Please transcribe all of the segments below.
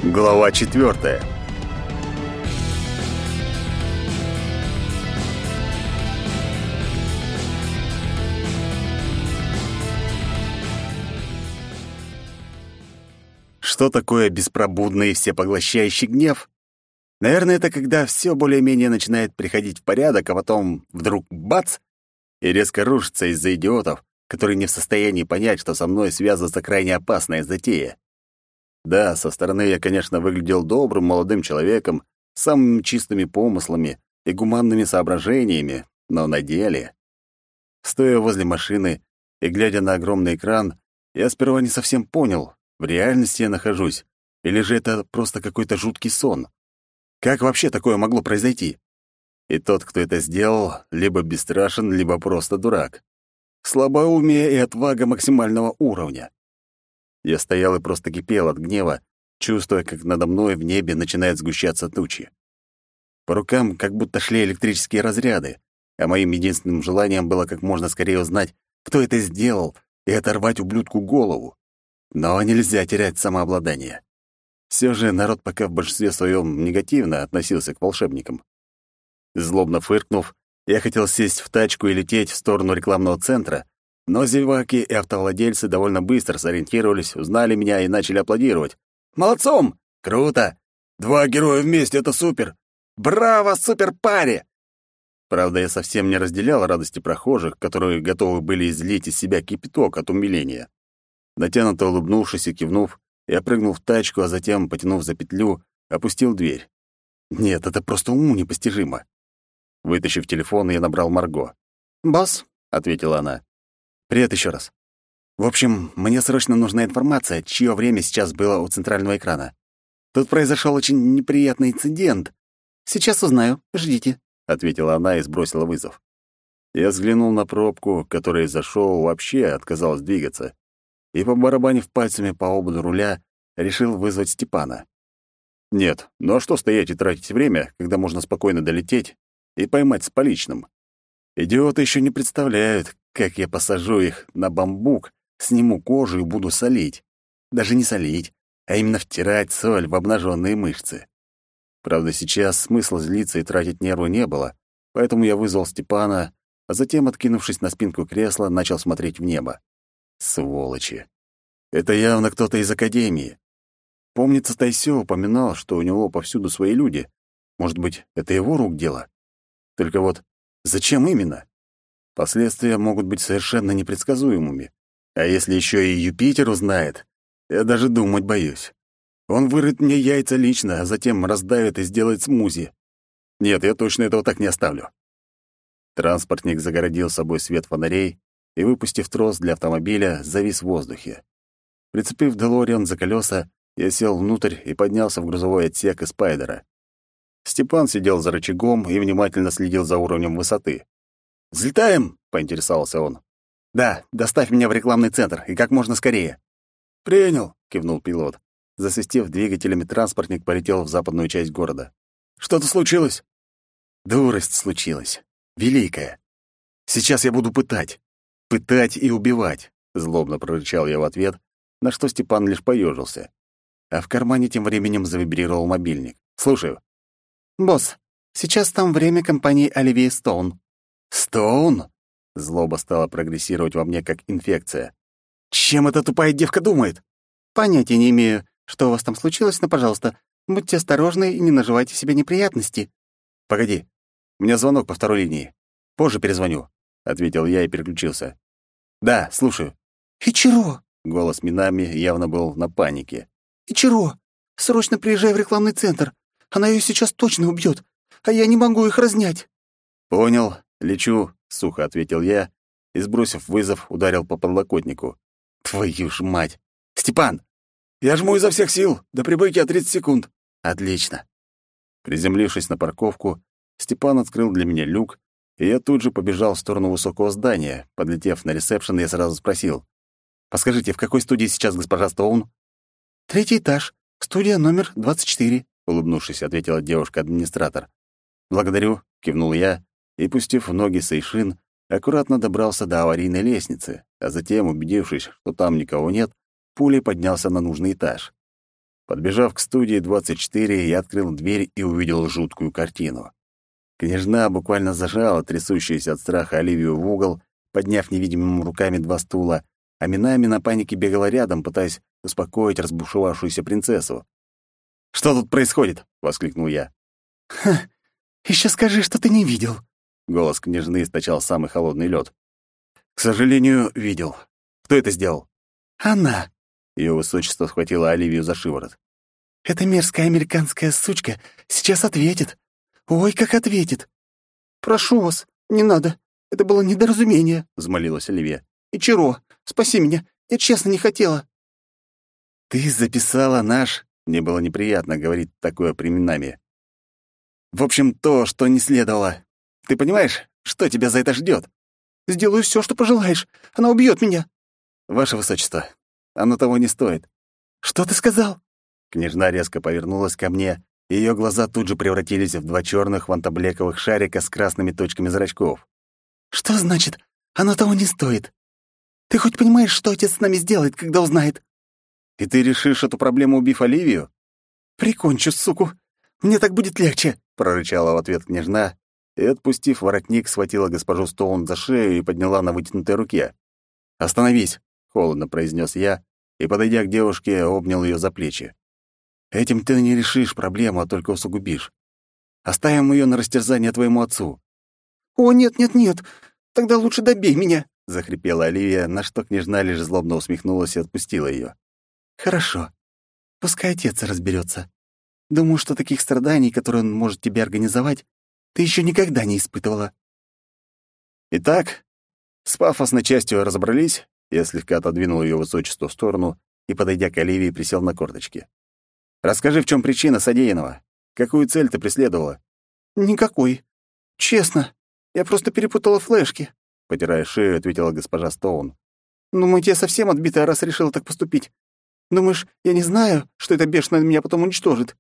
Глава 4. Что такое беспробудный и всепоглощающий гнев? Наверное, это когда все более-менее начинает приходить в порядок, а потом вдруг бац! И резко рушится из-за идиотов, которые не в состоянии понять, что со мной связывается крайне опасная затея. Да, со стороны я, конечно, выглядел добрым молодым человеком, с самыми чистыми помыслами и гуманными соображениями, но на деле... Стоя возле машины и глядя на огромный экран, я сперва не совсем понял, в реальности я нахожусь, или же это просто какой-то жуткий сон. Как вообще такое могло произойти? И тот, кто это сделал, либо бесстрашен, либо просто дурак. Слабоумие и отвага максимального уровня. Я стоял и просто кипел от гнева, чувствуя, как надо мной в небе начинают сгущаться тучи. По рукам как будто шли электрические разряды, а моим единственным желанием было как можно скорее узнать, кто это сделал, и оторвать ублюдку голову. Но нельзя терять самообладание. Все же народ пока в большинстве своем негативно относился к волшебникам. Злобно фыркнув, я хотел сесть в тачку и лететь в сторону рекламного центра, но зеваки и автовладельцы довольно быстро сориентировались, узнали меня и начали аплодировать. «Молодцом! Круто! 2 героя вместе — это супер! Браво, супер-паре!» Правда, я совсем не разделял радости прохожих, которые готовы были излить из себя кипяток от умиления. Натянуто улыбнувшись и кивнув, я прыгнул в тачку, а затем, потянув за петлю, опустил дверь. Нет, это просто уму непостижимо. Вытащив телефон, я набрал Марго. «Босс», — ответила она. «Привет еще раз. В общем, мне срочно нужна информация, чье время сейчас было у центрального экрана. Тут произошел очень неприятный инцидент. Сейчас узнаю, ждите», — ответила она и сбросила вызов. Я взглянул на пробку, которая из-за шоу вообще отказалась двигаться, и, побарабанив пальцами по ободу руля, решил вызвать Степана. Нет, ну а что стоять и тратить время, когда можно спокойно долететь и поймать с поличным? Идиоты еще не представляют, как я посажу их на бамбук, сниму кожу и буду солить. Даже не солить, а именно втирать соль в обнаженные мышцы. Правда, сейчас смысла злиться и тратить нервы не было, поэтому я вызвал Степана, а затем, откинувшись на спинку кресла, начал смотреть в небо. Сволочи. Это явно кто-то из академии. Помнится, Тайсё упоминал, что у него повсюду свои люди. Может быть, это его рук дело? Только вот зачем именно? Последствия могут быть совершенно непредсказуемыми. А если еще и Юпитер узнает, я даже думать боюсь. Он вырыт мне яйца лично, а затем раздавит и сделает смузи. Нет, я точно этого так не оставлю. Транспортник загородил собой свет фонарей и, выпустив трос для автомобиля, завис в воздухе. Прицепив Делориан за колеса, я сел внутрь и поднялся в грузовой отсек из спайдера. Степан сидел за рычагом и внимательно следил за уровнем высоты. «Взлетаем?» — поинтересовался он. «Да, доставь меня в рекламный центр, и как можно скорее». «Принял», — кивнул пилот. Засвистев двигателями, транспортник полетел в западную часть города. «Что-то случилось?» «Дурость случилась. Великая. Сейчас я буду пытать. Пытать и убивать», — злобно прорычал я в ответ, на что Степан лишь поежился. А в кармане тем временем завибрировал мобильник. «Слушаю». «Босс, сейчас там время компании Оливии Стоун». «Стоун?» Злоба стала прогрессировать во мне как инфекция. «Чем эта тупая девка думает?» «Понятия не имею, что у вас там случилось, но, пожалуйста, будьте осторожны и не наживайте себе неприятности». «Погоди, у меня звонок по второй линии. Позже перезвоню», — ответил я и переключился. «Да, слушаю». «Ичиро!» — голос Минами явно был на панике. «Ичиро, срочно приезжай в рекламный центр. Она ее сейчас точно убьет, а я не могу их разнять». «Понял, лечу», — сухо ответил я и, сбросив вызов, ударил по подлокотнику. «Твою ж мать! Степан!» «Я жму изо всех сил. До прибытия 30 секунд». «Отлично». Приземлившись на парковку, Степан открыл для меня люк, и я тут же побежал в сторону высокого здания. Подлетев на ресепшн, я сразу спросил. «Подскажите, в какой студии сейчас госпожа Стоун?» «3-й этаж, студия номер 24», — улыбнувшись, ответила девушка-администратор. «Благодарю», — кивнул я, и, пустив в ноги Сейшин, аккуратно добрался до аварийной лестницы, а затем, убедившись, что там никого нет, пулей поднялся на нужный этаж. Подбежав к студии 24, я открыл дверь и увидел жуткую картину. Княжна буквально зажала трясущуюся от страха Оливию в угол, подняв невидимыми руками 2 стула, а Минами на панике бегала рядом, пытаясь успокоить разбушевавшуюся принцессу. «Что тут происходит?» — воскликнул я. «Ха, ещё скажи, что ты не видел». Голос княжны источал самый холодный лед. «К сожалению, видел. Кто это сделал?» «Она. Ее высочество схватило Оливию за шиворот. Эта мерзкая американская сучка сейчас ответит. Ой, как ответит. Прошу вас, не надо. Это было недоразумение», — взмолилась Оливия. «Ичиро, спаси меня. Я честно не хотела». «Ты записала наш...» Мне было неприятно говорить такое при Минами. «В общем, то, что не следовало. Ты понимаешь, что тебя за это ждет? «Сделаю все, что пожелаешь. Она убьет меня». «Ваше высочество, оно того не стоит». «Что ты сказал?» Княжна резко повернулась ко мне, и её глаза тут же превратились в 2 чёрных вантаблековых шарика с красными точками зрачков. «Что значит, оно того не стоит? Ты хоть понимаешь, что отец с нами сделает, когда узнает?» «И ты решишь эту проблему, убив Оливию?» «Прикончу, суку. Мне так будет легче», — прорычала в ответ княжна и, отпустив воротник, схватила госпожу Стоун за шею и подняла на вытянутой руке. «Остановись», — холодно произнес я и, подойдя к девушке, обнял её за плечи. «Этим ты не решишь проблему, а только усугубишь. Оставим её на растерзание твоему отцу». «О, нет, нет, нет. Тогда лучше добей меня», — захрипела Оливия, на что княжна лишь злобно усмехнулась и отпустила её. «Хорошо. Пускай отец разберется. Думаю, что таких страданий, которые он может тебе организовать, ты еще никогда не испытывала». Итак, с пафосной частью разобрались. Я слегка отодвинул её высочество в сторону и, подойдя к Оливии, присел на корточки. «Расскажи, в чём причина содеянного? Какую цель ты преследовала?» «Никакой. Честно. Я просто перепутала флешки», — потирая шею, ответила госпожа Стоун. «Думаете, я совсем отбитая, раз решила так поступить? Думаешь, я не знаю, что эта бешеная меня потом уничтожит?»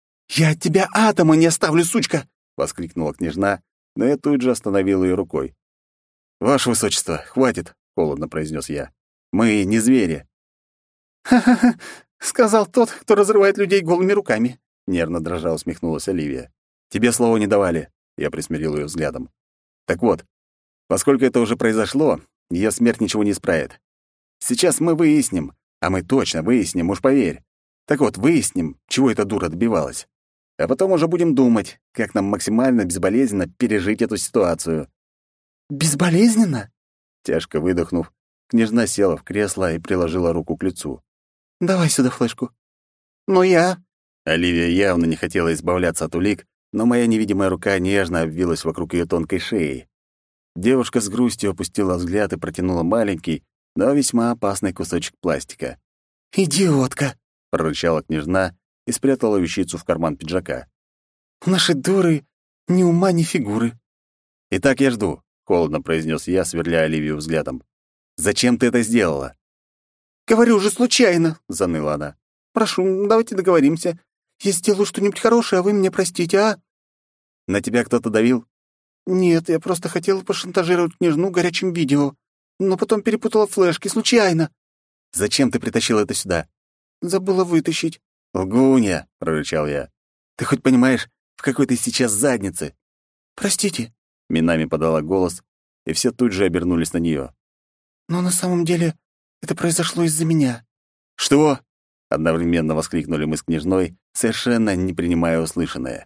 «Я от тебя атома не оставлю, сучка!» — воскликнула княжна, но я тут же остановил её рукой. «Ваше высочество, хватит», — холодно произнес я. «Мы не звери». «Ха-ха-ха», — сказал тот, кто разрывает людей голыми руками. Нервно дрожа усмехнулась Оливия. «Тебе слова не давали», — я присмирил её взглядом. «Так вот, поскольку это уже произошло, её смерть ничего не исправит. Сейчас мы выясним, а мы точно выясним, уж поверь. Так вот, выясним, чего эта дура добивалась. А потом уже будем думать, как нам максимально безболезненно пережить эту ситуацию». «Безболезненно?» Тяжко выдохнув, княжна села в кресло и приложила руку к лицу. «Давай сюда флешку». «Но я...» Оливия явно не хотела избавляться от улик, но моя невидимая рука нежно обвилась вокруг её тонкой шеи. Девушка с грустью опустила взгляд и протянула маленький, но весьма опасный кусочек пластика. «Идиотка!» — прорычала княжна и спрятала вещицу в карман пиджака. «У нашей дуры ни ума, ни фигуры». «Итак, я жду», — холодно произнес я, сверля Оливию взглядом. «Зачем ты это сделала?» «Говорю же, случайно!» — заныла она. «Прошу, давайте договоримся. Я сделаю что-нибудь хорошее, а вы меня простите, а?» «На тебя кто-то давил?» «Нет, я просто хотела пошантажировать княжну горячим видео, но потом перепутала флешки, случайно». «Зачем ты притащила это сюда?» «Забыла вытащить». «Лгунья!» — прорычал я. «Ты хоть понимаешь, в какой ты сейчас заднице?» «Простите». Минами подала голос, и все тут же обернулись на неё. «Но на самом деле это произошло из-за меня». «Что?» — одновременно воскликнули мы с княжной, совершенно не принимая услышанное.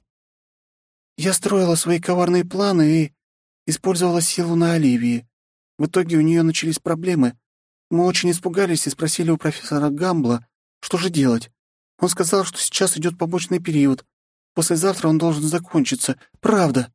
«Я строила свои коварные планы и использовала силу на Оливии. В итоге у неё начались проблемы. Мы очень испугались и спросили у профессора Гамбла, что же делать. Он сказал, что сейчас идёт побочный период. Послезавтра он должен закончиться. Правда».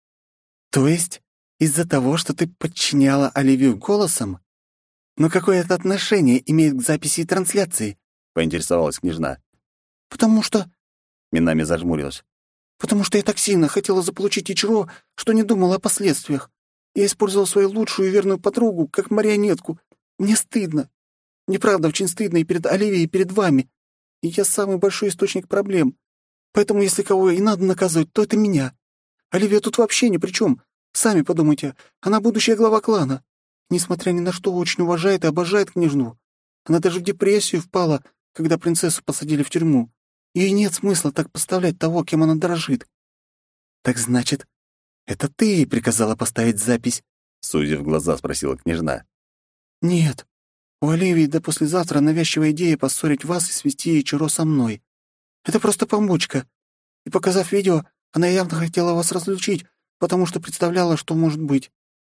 «То есть из-за того, что ты подчиняла Оливию голосом? Но какое это отношение имеет к записи и трансляции?» — поинтересовалась княжна. «Потому что...» — Минами зажмурилась. «Потому что я так сильно хотела заполучить Ичиро, что не думала о последствиях. Я использовала свою лучшую и верную подругу как марионетку. Мне стыдно. Мне правда очень стыдно и перед Оливией, и перед вами. И я самый большой источник проблем. Поэтому если кого и надо наказывать, то это меня. Оливия тут вообще ни при чем. Сами подумайте, она будущая глава клана. Несмотря ни на что, очень уважает и обожает княжну. Она даже в депрессию впала, когда принцессу посадили в тюрьму. Ей нет смысла так подставлять того, кем она дорожит». «Так значит, это ты ей приказала поставить запись?» — сузив глаза, спросила княжна. «Нет. У Оливии до послезавтра навязчивая идея поссорить вас и свести Ичиро со мной. Это просто помочка. И, показав видео, она явно хотела вас разлучить, потому что представляла, что может быть».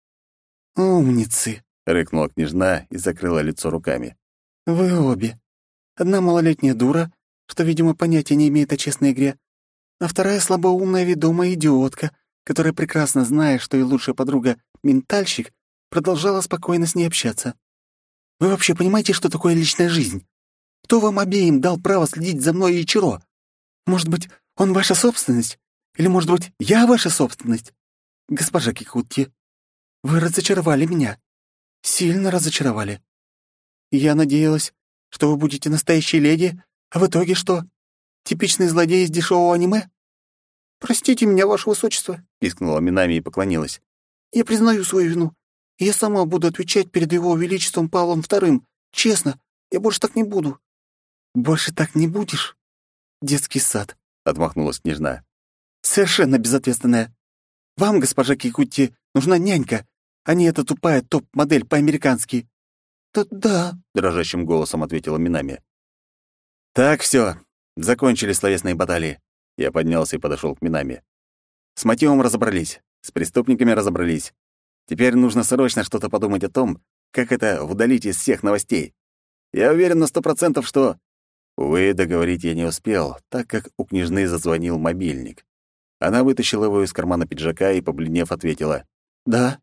«Умницы!» — рыкнула княжна и закрыла лицо руками. «Вы обе. Одна малолетняя дура, что, видимо, понятия не имеет о честной игре, а вторая слабоумная ведомая идиотка, которая, прекрасно зная, что и лучшая подруга — ментальщик, продолжала спокойно с ней общаться. Вы вообще понимаете, что такое личная жизнь? Кто вам обеим дал право следить за мной и Ичиро? Может быть, он ваша собственность? Или, может быть, я ваша собственность? Госпожа Кикутти, вы разочаровали меня. Сильно разочаровали. Я надеялась, что вы будете настоящей леди, а в итоге что? Типичный злодей из дешевого аниме? «Простите меня, ваше высочество», — пискнула Минами и поклонилась. «Я признаю свою вину. И я сама буду отвечать перед его величеством Павлом II. Честно, я больше так не буду». «Больше так не будешь?» «Детский сад», — отмахнулась княжна. «Совершенно безответственная. Вам, госпожа Кикутти, нужна нянька, а не эта тупая топ-модель по-американски». «Да», — дрожащим голосом ответила Минами. «Так, все, закончили словесные баталии». Я поднялся и подошел к Минами. «С мотивом разобрались, с преступниками разобрались. Теперь нужно срочно что-то подумать о том, как это удалить из всех новостей. Я уверен на 100%, что...» Увы, договорить я не успел, так как у княжны зазвонил мобильник. Она вытащила его из кармана пиджака и, побледнев, ответила «Да».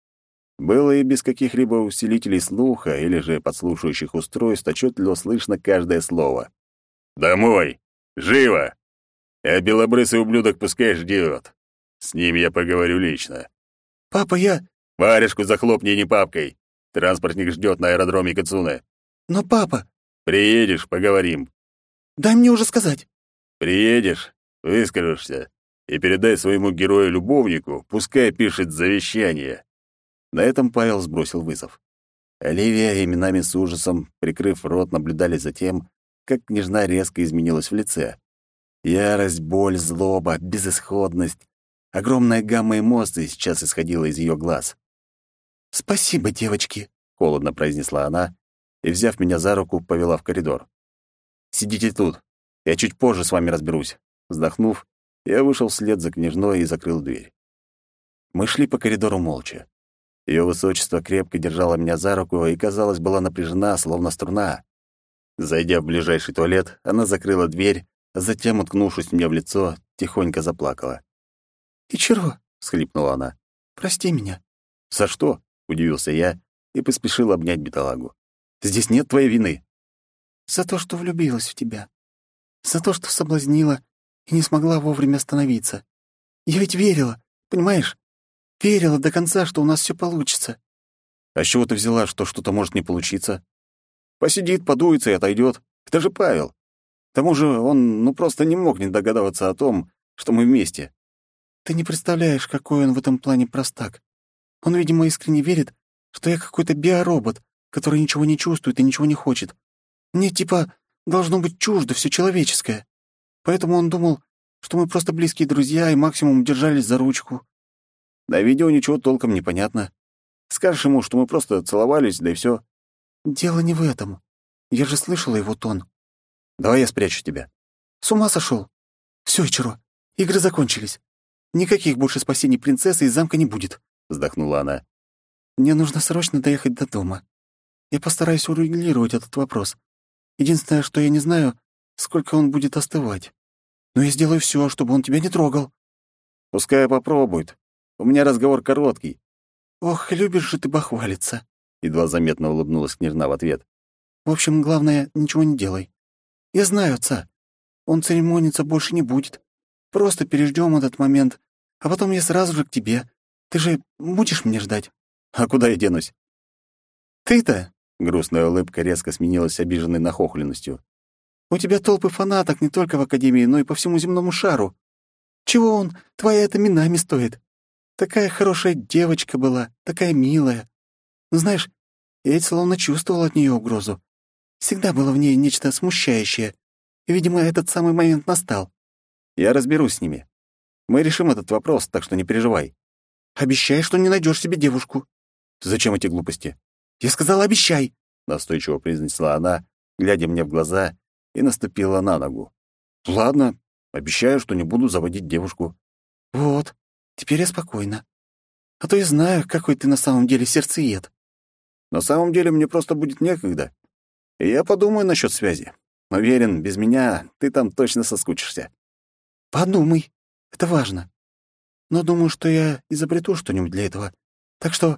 Было и без каких-либо усилителей слуха или же подслушивающих устройств отчетливо слышно каждое слово. «Домой! Живо! А белобрысый ублюдок пускай ждет. С ним я поговорю лично». «Папа, я...» «Варежку захлопни, не папкой. Транспортник ждет на аэродроме Кацуне». «Но папа...» «Приедешь, поговорим». «Дай мне уже сказать». «Приедешь, выскажешься и передай своему герою-любовнику, пускай пишет завещание». На этом Павел сбросил вызов. Оливия и Минами с ужасом, прикрыв рот, наблюдали за тем, как княжна резко изменилась в лице. Ярость, боль, злоба, безысходность. Огромная гамма эмоций сейчас исходила из ее глаз. «Спасибо, девочки», — холодно произнесла она и, взяв меня за руку, повела в коридор. «Сидите тут. Я чуть позже с вами разберусь». Вздохнув, я вышел вслед за княжной и закрыл дверь. Мы шли по коридору молча. Ее высочество крепко держало меня за руку и, казалось, была напряжена, словно струна. Зайдя в ближайший туалет, она закрыла дверь, а затем, уткнувшись мне в лицо, тихонько заплакала. «Ичиро», — всхлипнула она, — «прости меня». «За что?» — удивился я и поспешил обнять бедолагу. «Здесь нет твоей вины». «За то, что влюбилась в тебя. За то, что соблазнила и не смогла вовремя остановиться. Я ведь верила, понимаешь? Верила до конца, что у нас все получится». «А с чего ты взяла, что что-то может не получиться? Посидит, подуется и отойдет. Это же Павел. К тому же он просто не мог не догадываться о том, что мы вместе». «Ты не представляешь, какой он в этом плане простак. Он, видимо, искренне верит, что я какой-то биоробот, который ничего не чувствует и ничего не хочет. Мне, типа, должно быть чуждо все человеческое. Поэтому он думал, что мы просто близкие друзья и максимум держались за ручку». «На видео ничего толком не понятно. Скажешь ему, что мы просто целовались, да и все. «Дело не в этом. Я же слышала его тон». «Давай я спрячу тебя». «С ума сошел? Все, Ичиро, игры закончились. Никаких больше спасений принцессы из замка не будет», — вздохнула она. «Мне нужно срочно доехать до дома. Я постараюсь урегулировать этот вопрос. Единственное, что я не знаю, сколько он будет остывать. Но я сделаю все, чтобы он тебя не трогал». «Пускай попробует. У меня разговор короткий». «Ох, любишь же ты бахвалиться», — едва заметно улыбнулась княжна в ответ. «В общем, главное, ничего не делай. Я знаю отца. Он церемониться больше не будет. Просто переждем этот момент, а потом я сразу же к тебе. Ты же будешь меня ждать?» «А куда я денусь?» «Ты-то...» — грустная улыбка резко сменилась обиженной нахохленностью. «У тебя толпы фанаток не только в Академии, но и по всему земному шару. Чего он, твоя эта Минами стоит? Такая хорошая девочка была, такая милая. Но знаешь, я ведь словно чувствовал от нее угрозу. Всегда было в ней нечто смущающее. и, видимо, этот самый момент настал. Я разберусь с ними. Мы решим этот вопрос, так что не переживай. Обещай, что не найдешь себе девушку. Зачем эти глупости? Я сказала, обещай, Настойчиво произнесла она, глядя мне в глаза, и наступила на ногу. Ладно, обещаю, что не буду заводить девушку. Вот, теперь я спокойна. А то я знаю, какой ты на самом деле сердцеед. На самом деле мне просто будет некогда. И я подумаю насчет связи. Уверен, без меня ты там точно соскучишься. Подумай, это важно. Но думаю, что я изобрету что-нибудь для этого. Так что...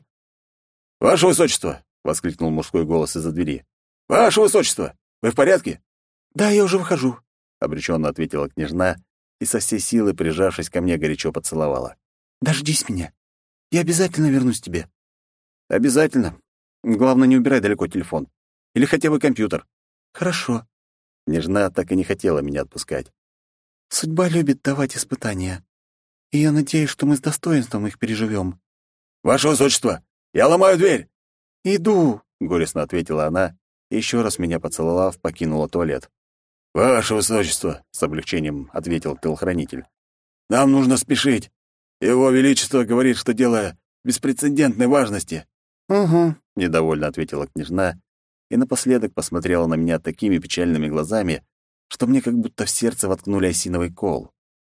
«Ваше высочество!» — воскликнул мужской голос из-за двери. «Ваше высочество! Вы в порядке?» Да, я уже выхожу, — обреченно ответила княжна и со всей силы, прижавшись ко мне, горячо поцеловала. дождись меня. Я обязательно вернусь к тебе. «Обязательно. Главное, не убирай далеко телефон. Или хотя бы компьютер». Хорошо. Княжна так и не хотела меня отпускать. Судьба любит давать испытания. И я надеюсь, что мы с достоинством их переживем. «Ваше высочество! Я ломаю дверь!» Иду, — горестно ответила она и, еще раз меня поцеловав, покинула туалет. «Ваше высочество!» — с облегчением ответил телохранитель. «Нам нужно спешить. Его Величество говорит, что дело беспрецедентной важности». Угу. — недовольно ответила княжна и напоследок посмотрела на меня такими печальными глазами, что мне как будто в сердце воткнули осиновый кол.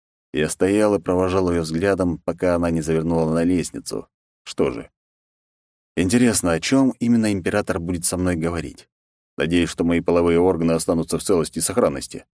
Я стоял и провожал ее взглядом, пока она не завернула на лестницу. Что же? Интересно, о чем именно император будет со мной говорить? Надеюсь, что мои половые органы останутся в целости и сохранности.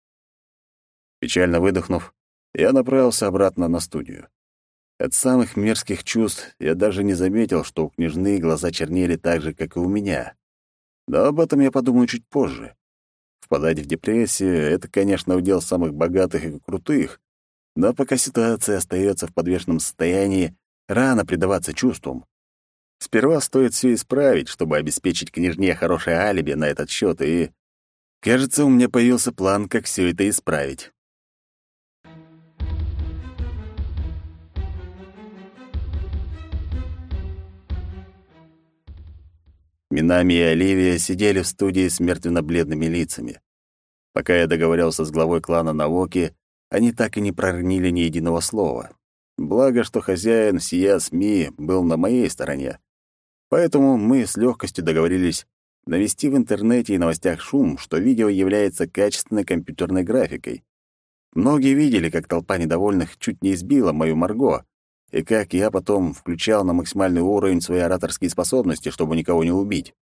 Печально выдохнув, я направился обратно на студию. От самых мерзких чувств я даже не заметил, что у княжны глаза чернели так же, как и у меня. Но об этом я подумаю чуть позже. Впадать в депрессию — это, конечно, удел самых богатых и крутых, но пока ситуация остается в подвешенном состоянии, рано предаваться чувствам. Сперва стоит все исправить, чтобы обеспечить княжне хорошее алиби на этот счет, и, кажется, у меня появился план, как все это исправить. Минами и Оливия сидели в студии с мертвенно-бледными лицами. Пока я договорился с главой клана Наоки, они так и не проронили ни единого слова. Благо, что хозяин сия СМИ был на моей стороне. Поэтому мы с легкостью договорились навести в интернете и новостях шум, что видео является качественной компьютерной графикой. Многие видели, как толпа недовольных чуть не избила мою Марго, и как я потом включал на максимальный уровень свои ораторские способности, чтобы никого не убить.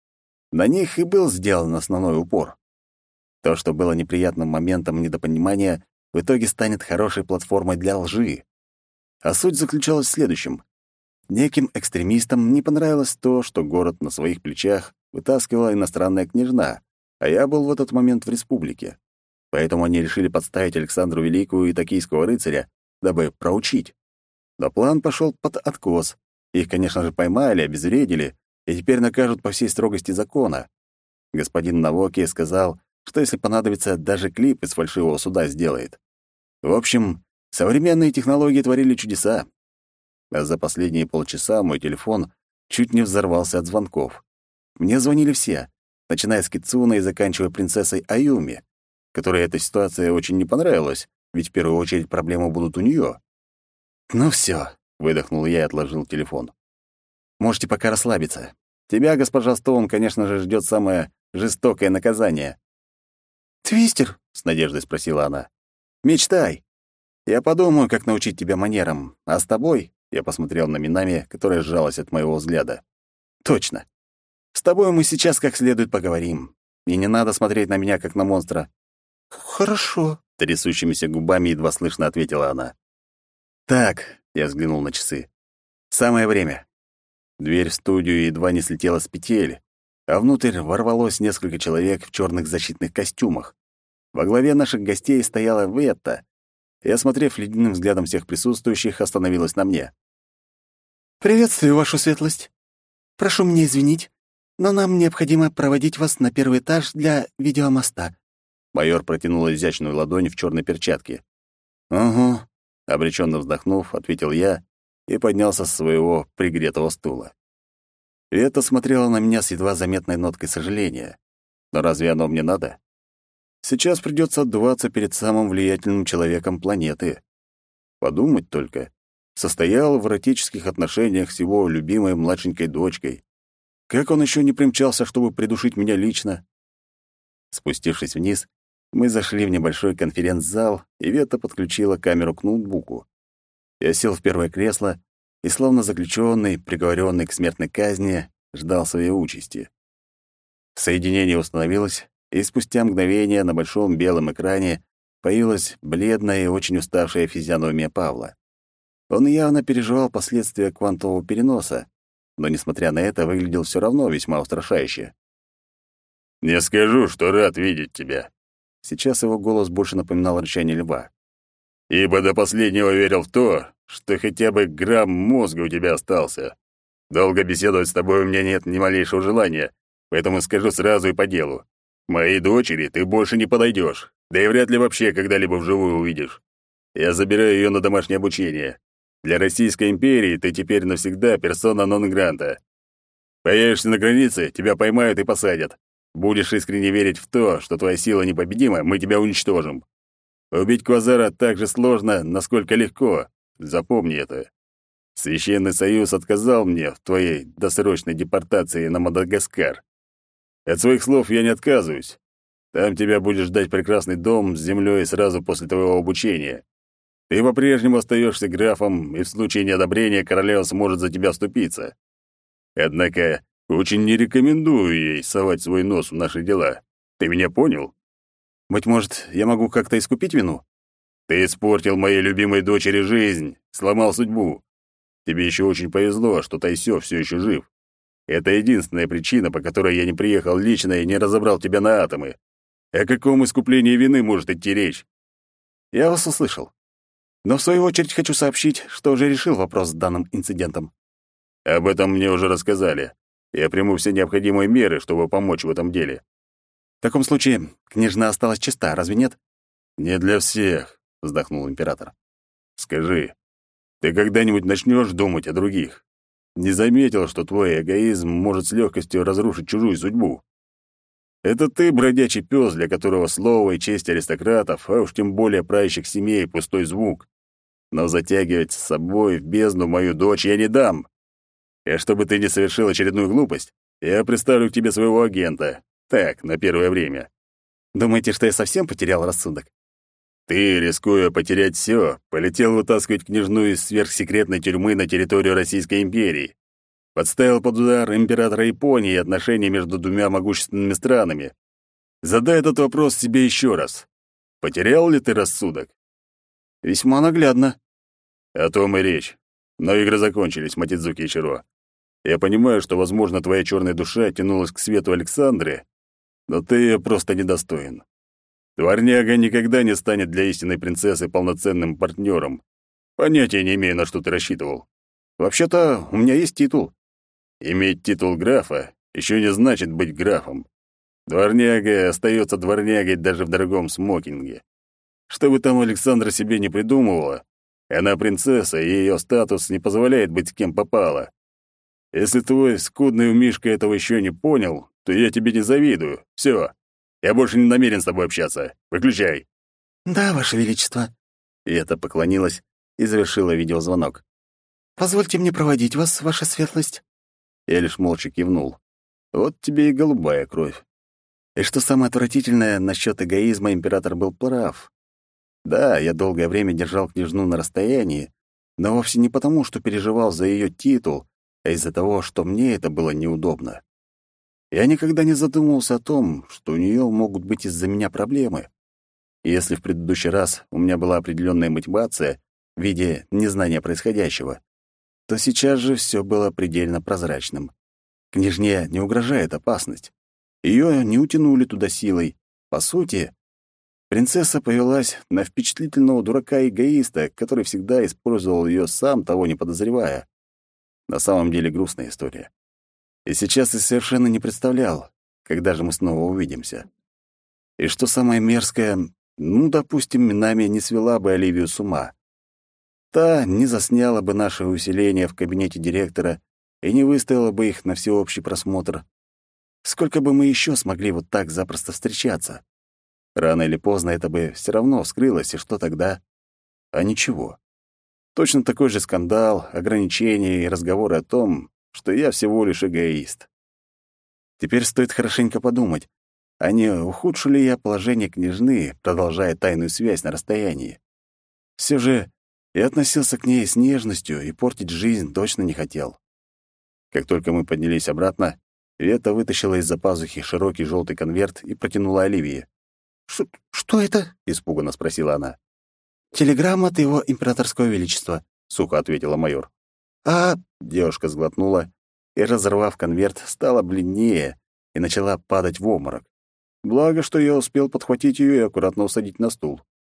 На них и был сделан основной упор. То, что было неприятным моментом недопонимания, в итоге станет хорошей платформой для лжи. А суть заключалась в следующем. Неким экстремистам не понравилось то, что город на своих плечах вытаскивала иностранная княжна, а я был в этот момент в республике. Поэтому они решили подставить Александру Великую и токийского рыцаря, дабы проучить. Но план пошел под откос. Их, конечно же, поймали, обезвредили и теперь накажут по всей строгости закона. Господин Навоки сказал, что если понадобится, даже клип из фальшивого суда сделает. В общем, современные технологии творили чудеса. А за последние полчаса мой телефон чуть не взорвался от звонков. Мне звонили все, начиная с Кицуна и заканчивая принцессой Аюми, которой эта ситуация очень не понравилась, ведь в первую очередь проблемы будут у нее. «Ну все, выдохнул я и отложил телефон. «Можете пока расслабиться. Тебя, госпожа Стоун, конечно же, ждет самое жестокое наказание». Твистер? — с надеждой спросила она. «Мечтай. Я подумаю, как научить тебя манерам. А с тобой...» — я посмотрел на Минами, которая сжалась от моего взгляда. «Точно. С тобой мы сейчас как следует поговорим. И не надо смотреть на меня, как на монстра». Хорошо. Трясущимися губами едва слышно ответила она. «Так», — я взглянул на часы. «Самое время». Дверь в студию едва не слетела с петель, а внутрь ворвалось несколько человек в черных защитных костюмах. Во главе наших гостей стояла Ветта, и, осмотрев ледяным взглядом всех присутствующих, остановилась на мне. «Приветствую, вашу светлость. Прошу меня извинить, но нам необходимо проводить вас на первый этаж для видеомоста». Майор протянула изящную ладонь в черной перчатке. «Угу», — обреченно вздохнув, ответил я и поднялся с своего пригретого стула. Ветта смотрела на меня с едва заметной ноткой сожаления. Но разве оно мне надо? Сейчас придется отдуваться перед самым влиятельным человеком планеты. Подумать только. Состоял в эротических отношениях с его любимой младшенькой дочкой. Как он еще не примчался, чтобы придушить меня лично? Спустившись вниз, мы зашли в небольшой конференц-зал, и Вета подключила камеру к ноутбуку. Я сел в первое кресло и, словно заключенный, приговоренный к смертной казни, ждал своей участи. Соединение установилось, и спустя мгновение на большом белом экране появилась бледная и очень уставшая физиономия Павла. Он явно переживал последствия квантового переноса, но, несмотря на это, выглядел все равно весьма устрашающе. «Не скажу, что рад видеть тебя». Сейчас его голос больше напоминал рычание льва. «Ибо до последнего верил в то, что хотя бы грамм мозга у тебя остался. Долго беседовать с тобой у меня нет ни малейшего желания, поэтому скажу сразу и по делу. Моей дочери ты больше не подойдешь, да и вряд ли вообще когда-либо вживую увидишь. Я забираю ее на домашнее обучение. Для Российской империи ты теперь навсегда персона нон-гранта. Появишься на границе, тебя поймают и посадят. Будешь искренне верить в то, что твоя сила непобедима, мы тебя уничтожим. Убить Квазара так же сложно, насколько легко. Запомни это. Священный Союз отказал мне в твоей досрочной депортации на Мадагаскар. От своих слов я не отказываюсь. Там тебя будет ждать прекрасный дом с землей сразу после твоего обучения. Ты по-прежнему остаешься графом, и в случае неодобрения королева сможет за тебя вступиться. Однако очень не рекомендую ей совать свой нос в наши дела. Ты меня понял? Быть может, я могу как-то искупить вину? Ты испортил моей любимой дочери жизнь, сломал судьбу. Тебе еще очень повезло, что Тайсё все еще жив. Это единственная причина, по которой я не приехал лично и не разобрал тебя на атомы. О каком искуплении вины может идти речь? Я вас услышал. Но в свою очередь хочу сообщить, что уже решил вопрос с данным инцидентом. Об этом мне уже рассказали. Я приму все необходимые меры, чтобы помочь в этом деле. В таком случае, княжна осталась чиста, разве нет? Не для всех, вздохнул император. Скажи, ты когда-нибудь начнешь думать о других? Не заметил, что твой эгоизм может с легкостью разрушить чужую судьбу? Это ты, бродячий пес, для которого слово и честь аристократов, а уж тем более правящих семей, пустой звук. Но затягивать с собой в бездну мою дочь я не дам. И чтобы ты не совершил очередную глупость, я приставлю к тебе своего агента. Так, на первое время. Думаете, что я совсем потерял рассудок? Ты, рискуя потерять все, полетел вытаскивать княжну из сверхсекретной тюрьмы на территорию Российской империи. Подставил под удар императора Японии и отношения между двумя могущественными странами. Задай этот вопрос себе еще раз. Потерял ли ты рассудок? Весьма наглядно. О том и речь. Но игры закончились, Матидзуки Ичиро. Я понимаю, что, возможно, твоя черная душа тянулась к свету Александры, но ты ее просто недостоин. Дворняга никогда не станет для истинной принцессы полноценным партнером. Понятия не имею, на что ты рассчитывал. Вообще-то, у меня есть титул. Иметь титул графа еще не значит быть графом. Дворняга остается дворнягой даже в дорогом смокинге. Что бы там Александра себе не придумывала, она принцесса, и ее статус не позволяет быть с кем попало. Если твой скудный умишка этого еще не понял, то я тебе не завидую. Все, я больше не намерен с тобой общаться. Выключай. Да, Ваше Величество. И это поклонилась и завершила видеозвонок. Позвольте мне проводить вас, Ваша Светлость. Я лишь молча кивнул. Вот тебе и голубая кровь. И что самое отвратительное, насчет эгоизма император был прав. Да, я долгое время держал княжну на расстоянии, но вовсе не потому, что переживал за ее титул, а из-за того, что мне это было неудобно. Я никогда не задумывался о том, что у нее могут быть из-за меня проблемы. И если в предыдущий раз у меня была определенная мотивация в виде незнания происходящего, то сейчас же все было предельно прозрачным. Княжне не угрожает опасность. Ее не утянули туда силой. По сути, принцесса повелась на впечатлительного дурака-эгоиста, который всегда использовал ее сам, того не подозревая. На самом деле грустная история. И сейчас я совершенно не представлял, когда же мы снова увидимся. И что самое мерзкое, допустим, Минами не свела бы Оливию с ума. Та не засняла бы наше усиление в кабинете директора и не выставила бы их на всеобщий просмотр. Сколько бы мы еще смогли вот так запросто встречаться? Рано или поздно это бы все равно вскрылось, и что тогда? А ничего. Точно такой же скандал, ограничения и разговоры о том, что я всего лишь эгоист. Теперь стоит хорошенько подумать, а не ухудшу ли я положение княжны, продолжая тайную связь на расстоянии. Все же я относился к ней с нежностью и портить жизнь точно не хотел. Как только мы поднялись обратно, Вета вытащила из-за пазухи широкий желтый конверт и протянула Оливии. Что это?» — испуганно спросила она. «Телеграмма от его императорского величества», — сухо ответила майор. «А...» — девушка сглотнула и, разорвав конверт, стала бледнее и начала падать в обморок. Благо, что я успел подхватить ее и аккуратно усадить на стул.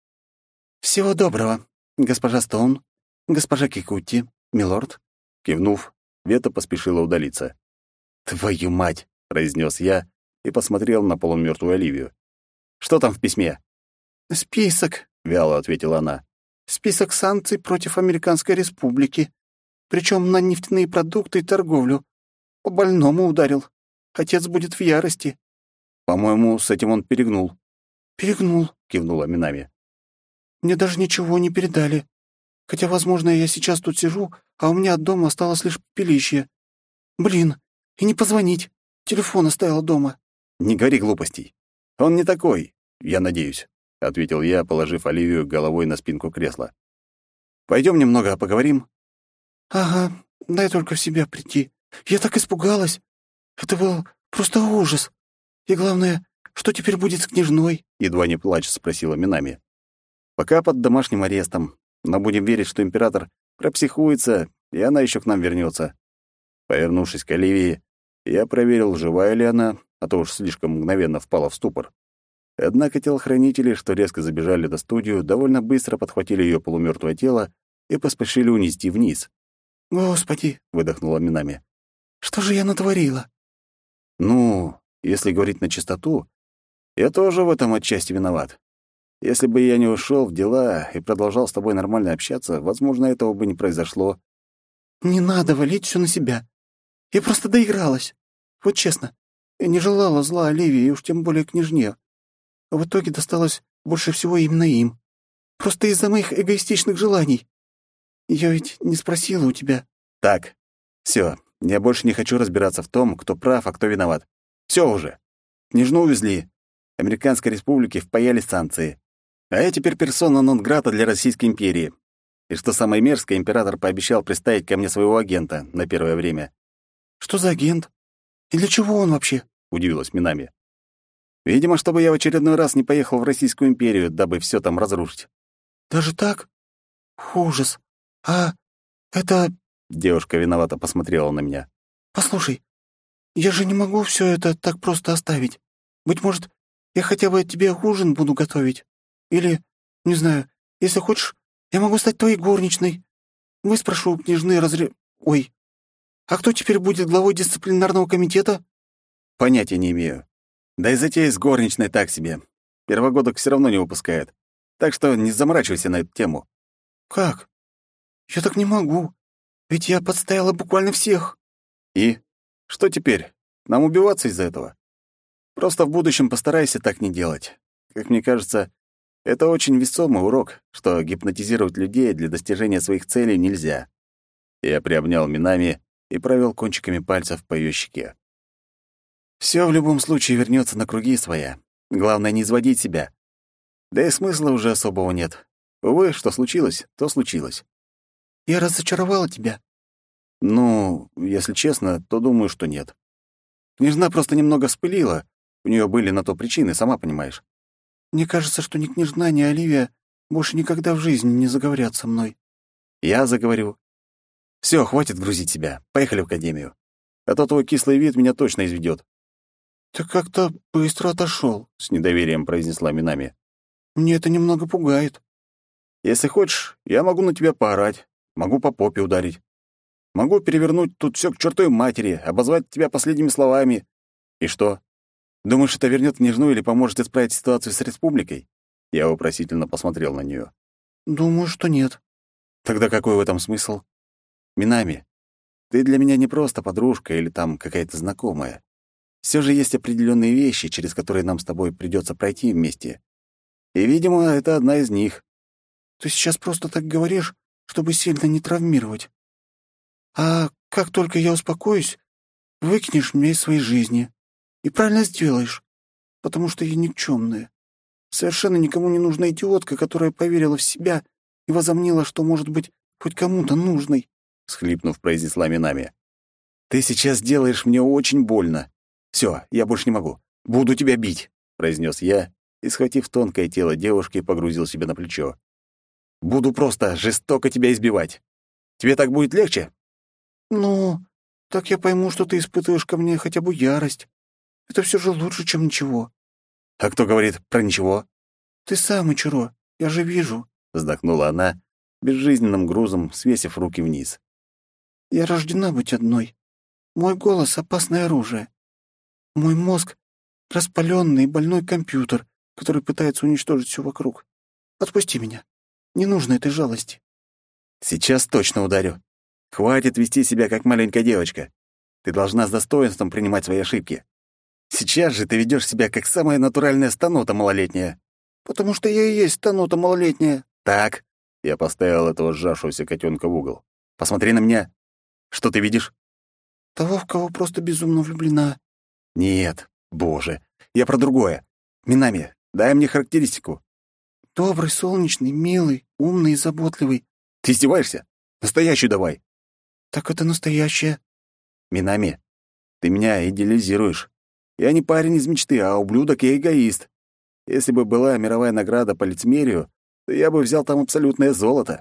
«Всего доброго, госпожа Стоун, госпожа Кикутти, милорд». Кивнув, Вета поспешила удалиться. «Твою мать!» — произнес я и посмотрел на полумертвую Оливию. «Что там в письме?» «Список», — вяло ответила она. «список санкций против Американской Республики, причем на нефтяные продукты и торговлю. По больному ударил. Отец будет в ярости». «По-моему, с этим он перегнул». «Перегнул», — кивнула Минами. «Мне даже ничего не передали. Хотя, возможно, я сейчас тут сижу, а у меня от дома осталось лишь пепелище. Блин, и не позвонить. Телефон оставила дома». «Не говори глупостей. Он не такой, я надеюсь», — ответил я, положив Оливию головой на спинку кресла. «Пойдем немного поговорим?» «Ага, дай только в себя прийти. Я так испугалась. Это был просто ужас. И главное, что теперь будет с княжной?» — едва не плача спросила Минами. «Пока под домашним арестом, но будем верить, что император пропсихуется, и она еще к нам вернется». Повернувшись к Оливии, я проверил, живая ли она, а то уж слишком мгновенно впала в ступор. Однако телохранители, что резко забежали до студию, довольно быстро подхватили ее полумертвое тело и поспешили унести вниз. «Господи!» — выдохнула Минами. «Что же я натворила?» «Ну, если говорить на чистоту, я тоже в этом отчасти виноват. Если бы я не ушел в дела и продолжал с тобой нормально общаться, возможно, этого бы не произошло». «Не надо валить все на себя. Я просто доигралась. Вот честно, я не желала зла Оливии, и уж тем более княжне. А в итоге досталось больше всего именно им. Просто из-за моих эгоистичных желаний. Я ведь не спросила у тебя». «Так, все, я больше не хочу разбираться в том, кто прав, а кто виноват. Все уже. Княжну увезли. Американской республике впаяли санкции. А я теперь персона нон-грата для Российской империи. И что самое мерзкое, император пообещал приставить ко мне своего агента на первое время». «Что за агент? И для чего он вообще?» — удивилась Минами. «Видимо, чтобы я в очередной раз не поехал в Российскую империю, дабы все там разрушить». «Даже так? Ужас. А это...» — девушка виновато посмотрела на меня. «Послушай, я же не могу все это так просто оставить. Быть может, я хотя бы тебе ужин буду готовить. Или, не знаю, если хочешь, я могу стать твоей горничной. Выспрошу у княжны Ой, а кто теперь будет главой дисциплинарного комитета?» «Понятия не имею. Да и затея с горничной так себе. Первогодок все равно не выпускает. Так что не заморачивайся на эту тему». «Как? Я так не могу. Ведь я подставила буквально всех». «И? Что теперь? Нам убиваться из-за этого? Просто в будущем постарайся так не делать. Как мне кажется, это очень весомый урок, что гипнотизировать людей для достижения своих целей нельзя». Я приобнял Минами и провел кончиками пальцев по ее щеке. Все в любом случае вернется на круги своя. Главное, не изводить себя. Да и смысла уже особого нет. Увы, что случилось, то случилось. «Я разочаровала тебя?» Ну, если честно, то думаю, что нет. Княжна просто немного вспылила. У нее были на то причины, сама понимаешь. «Мне кажется, что ни княжна, ни Оливия больше никогда в жизни не заговорят со мной». Я заговорю. Все, хватит грузить себя. Поехали в академию. А то твой кислый вид меня точно изведет. «Ты как-то быстро отошел», — С недоверием произнесла Минами. «Мне это немного пугает». Если хочешь, я могу на тебя поорать, могу по попе ударить. Могу перевернуть тут все к чертовой матери, обозвать тебя последними словами. И что? Думаешь, это вернет княжну или поможет исправить ситуацию с республикой?» Я вопросительно посмотрел на нее. «Думаю, что нет». Тогда какой в этом смысл? Минами, ты для меня не просто подружка или там какая-то знакомая. Все же есть определенные вещи, через которые нам с тобой придется пройти вместе. И, видимо, это одна из них. Ты сейчас просто так говоришь, чтобы сильно не травмировать. А как только я успокоюсь, выкинешь меня из своей жизни. И правильно сделаешь, потому что я никчемная. Совершенно никому не нужная идиотка, которая поверила в себя и возомнила, что может быть хоть кому-то нужной, — всхлипнув, произнесла Минами. «Ты сейчас делаешь мне очень больно. Все, я больше не могу. Буду тебя бить», — произнес я и, схватив тонкое тело девушки, погрузил себе на плечо. «Буду просто жестоко тебя избивать. Тебе так будет легче?» Ну, так я пойму, что ты испытываешь ко мне хотя бы ярость. Это все же лучше, чем ничего. «А кто говорит про ничего?» Ты сам, Ичиро, я же вижу. Вздохнула она, безжизненным грузом свесив руки вниз. Я рождена быть одной. Мой голос — опасное оружие. Мой мозг — распаленный и больной компьютер, который пытается уничтожить все вокруг. Отпусти меня. Не нужно этой жалости. «Сейчас точно ударю. Хватит вести себя, как маленькая девочка. Ты должна с достоинством принимать свои ошибки. Сейчас же ты ведешь себя, как самая натуральная станота малолетняя». Потому что я и есть станота малолетняя. «Так», — я поставил этого сжавшегося котенка в угол. «Посмотри на меня. Что ты видишь?» Того, в кого просто безумно влюблена. «Нет, боже, я про другое. Минами, дай мне характеристику». Добрый, солнечный, милый, умный и заботливый. «Ты издеваешься? Настоящую давай». Так это настоящее. «Минами, ты меня идеализируешь. Я не парень из мечты, а ублюдок и эгоист. Если бы была мировая награда по лицемерию, то я бы взял там абсолютное золото.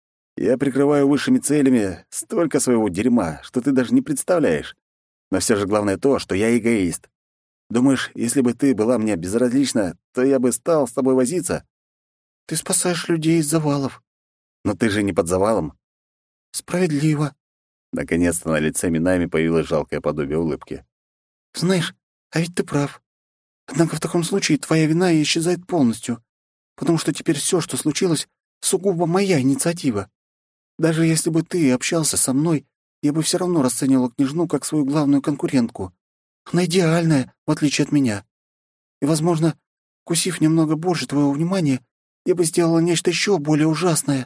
Я прикрываю высшими целями столько своего дерьма, что ты даже не представляешь. Но все же главное то, что я эгоист. Думаешь, если бы ты была мне безразлична, то я бы стал с тобой возиться? Ты спасаешь людей из завалов. Но ты же не под завалом». Справедливо. Наконец-то на лице Минами появилось жалкое подобие улыбки. Знаешь, а ведь ты прав. Однако в таком случае твоя вина и исчезает полностью, потому что теперь все, что случилось, сугубо моя инициатива. Даже если бы ты общался со мной, я бы все равно расценивала княжну как свою главную конкурентку. Она идеальная, в отличие от меня. И, возможно, вкусив немного больше твоего внимания, я бы сделала нечто еще более ужасное.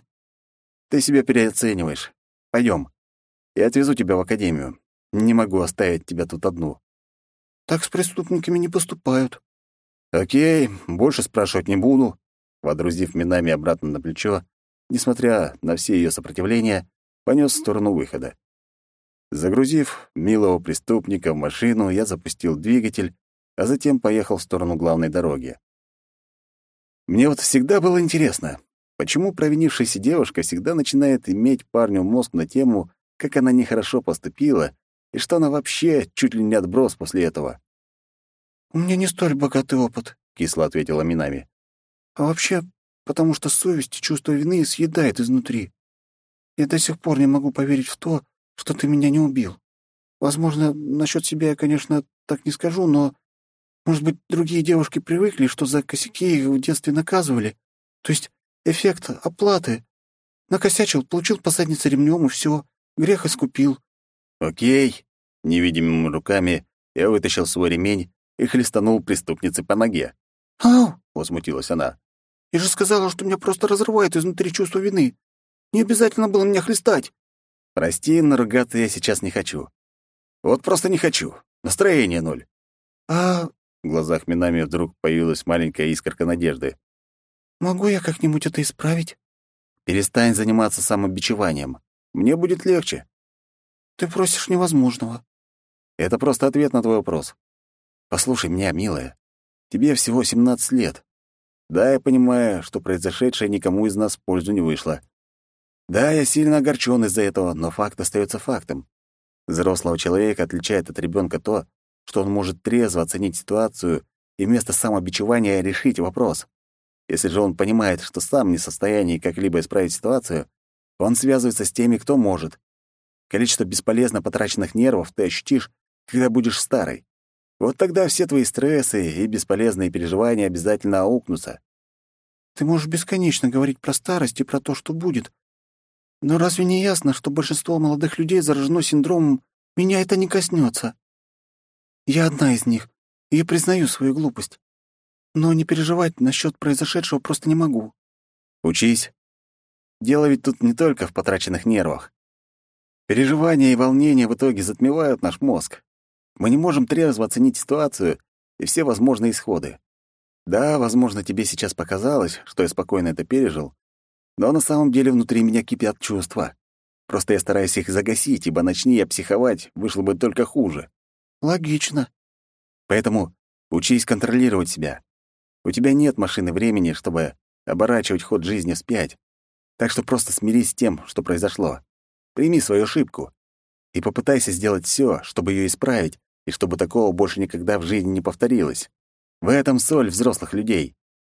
Ты себя переоцениваешь. Пойдем. Я отвезу тебя в академию. Не могу оставить тебя тут одну. Так с преступниками не поступают. Окей, больше спрашивать не буду. Водрузив Минами обратно на плечо, несмотря на все ее сопротивления, понес в сторону выхода. Загрузив милого преступника в машину, я запустил двигатель, а затем поехал в сторону главной дороги. Мне вот всегда было интересно, почему провинившаяся девушка всегда начинает иметь парню мозг на тему, как она нехорошо поступила, и что она вообще чуть ли не отброс после этого. «У меня не столь богатый опыт», — кисло ответила Минами. «А вообще, потому что совесть и чувство вины съедает изнутри. Я до сих пор не могу поверить в то, что ты меня не убил. Возможно, насчет себя я, конечно, так не скажу, но, может быть, другие девушки привыкли, что за косяки их в детстве наказывали. То есть эффект оплаты. Накосячил, получил по заднице ремнем, и все. Грех искупил». Окей. Невидимыми руками я вытащил свой ремень и хлестанул преступнице по ноге. «Ау!» — возмутилась она. «Я же сказала, что меня просто разрывает изнутри чувство вины. Не обязательно было меня хлестать». «Прости, но ругаться я сейчас не хочу. Вот просто не хочу. Настроение ноль». «А В глазах Минами вдруг появилась маленькая искорка надежды. могу я как-нибудь это исправить?» «Перестань заниматься самобичеванием. Мне будет легче». «Ты просишь невозможного». Это просто ответ на твой вопрос. Послушай меня, милая. Тебе всего 17 лет. Да, я понимаю, что произошедшее никому из нас в пользу не вышло. Да, я сильно огорчен из-за этого, но факт остается фактом. Взрослого человека отличает от ребенка то, что он может трезво оценить ситуацию и вместо самобичевания решить вопрос. Если же он понимает, что сам не в состоянии как-либо исправить ситуацию, он связывается с теми, кто может. Количество бесполезно потраченных нервов ты ощутишь, когда будешь старой. Вот тогда все твои стрессы и бесполезные переживания обязательно аукнутся. Ты можешь бесконечно говорить про старость и про то, что будет. Но разве не ясно, что большинство молодых людей заражено синдромом «меня это не коснется»? Я одна из них, и я признаю свою глупость. Но не переживать насчет произошедшего просто не могу». Учись. Дело ведь тут не только в потраченных нервах. Переживания и волнения в итоге затмевают наш мозг. Мы не можем трезво оценить ситуацию и все возможные исходы. Да, возможно, тебе сейчас показалось, что я спокойно это пережил, но на самом деле внутри меня кипят чувства. Просто я стараюсь их загасить, ибо начни я психовать, вышло бы только хуже. «Логично». Поэтому учись контролировать себя. У тебя нет машины времени, чтобы оборачивать ход жизни вспять. Так что просто смирись с тем, что произошло. Прими свою ошибку и попытайся сделать все, чтобы ее исправить, и чтобы такого больше никогда в жизни не повторилось. В этом соль взрослых людей.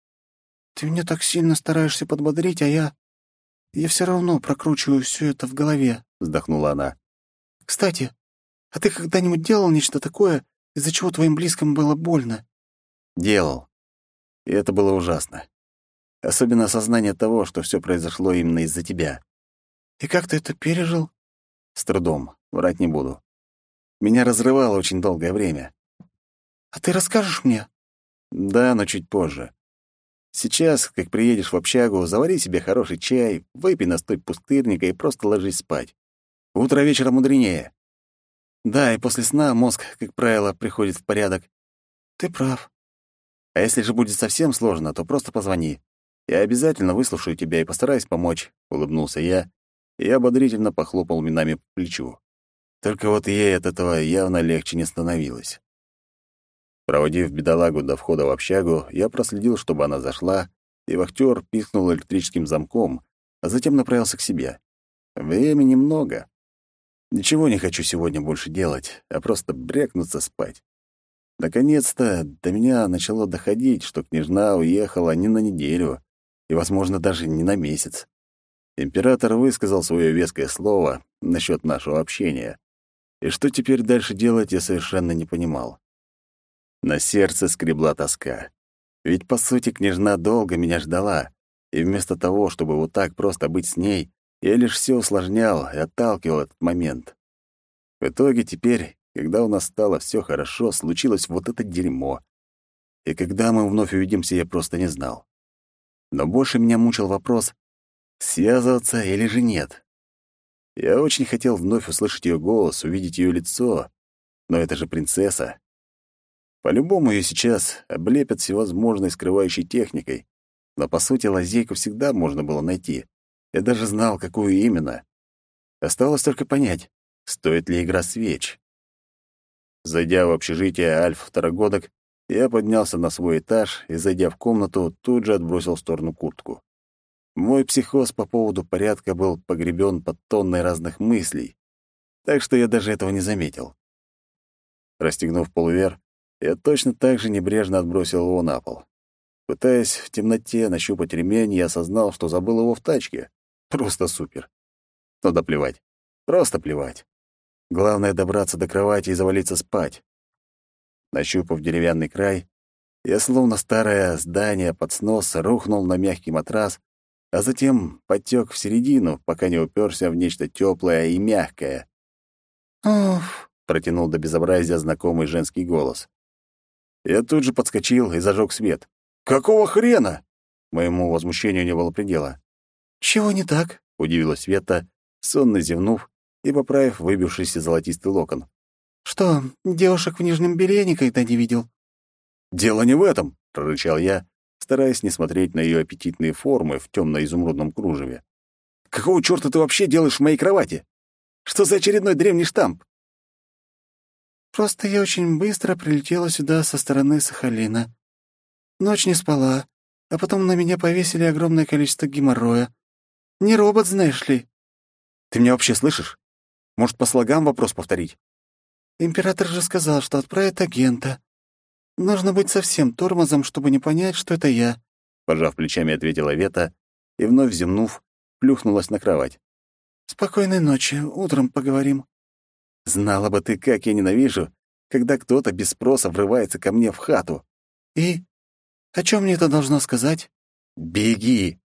«Ты меня так сильно стараешься подбодрить, а я все равно прокручиваю все это в голове», — вздохнула она. «Кстати, а ты когда-нибудь делал нечто такое, из-за чего твоим близким было больно?» Делал. И это было ужасно. Особенно осознание того, что все произошло именно из-за тебя. «И как ты это пережил?» С трудом, врать не буду. Меня разрывало очень долгое время. «А ты расскажешь мне?» Да, но чуть позже. Сейчас, как приедешь в общагу, завари себе хороший чай, выпей настой пустырника и просто ложись спать. Утро вечера мудренее. Да, и после сна мозг, как правило, приходит в порядок. «Ты прав». А если же будет совсем сложно, то просто позвони. Я обязательно выслушаю тебя и постараюсь помочь», — улыбнулся я и ободрительно похлопал Минами по плечу. Только вот ей от этого явно легче не становилось. Проводив бедолагу до входа в общагу, я проследил, чтобы она зашла, и вахтер пискнул электрическим замком, а затем направился к себе. Времени много. Ничего не хочу сегодня больше делать, а просто брякнуться спать. Наконец-то до меня начало доходить, что княжна уехала не на неделю и, возможно, даже не на месяц. Император высказал свое веское слово насчет нашего общения, и что теперь дальше делать, я совершенно не понимал. На сердце скребла тоска. Ведь, по сути, княжна долго меня ждала, и вместо того, чтобы вот так просто быть с ней, я лишь все усложнял и отталкивал этот момент. В итоге теперь, когда у нас стало все хорошо, случилось вот это дерьмо. И когда мы вновь увидимся, я просто не знал. Но больше меня мучил вопрос, связываться или же нет. Я очень хотел вновь услышать ее голос, увидеть ее лицо, но это же принцесса. По-любому ее сейчас облепят всевозможной скрывающей техникой, но, по сути, лазейку всегда можно было найти. Я даже знал, какую именно. Осталось только понять, стоит ли игра свеч. Зайдя в общежитие Альф-второгодок, я поднялся на свой этаж и, зайдя в комнату, тут же отбросил в сторону куртку. Мой психоз по поводу порядка был погребен под тонной разных мыслей, так что я даже этого не заметил. Расстегнув полувер, я точно так же небрежно отбросил его на пол. Пытаясь в темноте нащупать ремень, я осознал, что забыл его в тачке. Просто супер. Но да плевать. Просто плевать. Главное — добраться до кровати и завалиться спать. Нащупав деревянный край, я, словно старое здание под снос, рухнул на мягкий матрас, а затем подтек в середину, пока не уперся в нечто теплое и мягкое. «Уф», — протянул до безобразия знакомый женский голос. Я тут же подскочил и зажег свет. «Какого хрена?» Моему возмущению не было предела. «Чего не так?» — удивилась Света, сонно зевнув и поправив выбившийся золотистый локон. «Что, девушек в нижнем белье никогда не видел?» «Дело не в этом!» — прорычал я, стараясь не смотреть на ее аппетитные формы в темно-изумрудном кружеве. «Какого чёрта ты вообще делаешь в моей кровати? Что за очередной древний штамп?» «Просто я очень быстро прилетела сюда со стороны Сахалина. Ночь не спала, а потом на меня повесили огромное количество геморроя. Не робот, знаешь ли». «Ты меня вообще слышишь? Может, по слогам вопрос повторить?» «Император же сказал, что отправит агента. Нужно быть совсем тормозом, чтобы не понять, что это я», — пожав плечами, ответила Вета и, вновь зевнув, плюхнулась на кровать. «Спокойной ночи, утром поговорим». «Знала бы ты, как я ненавижу, когда кто-то без спроса врывается ко мне в хату». «И? О чем мне это должно сказать?» «Беги!»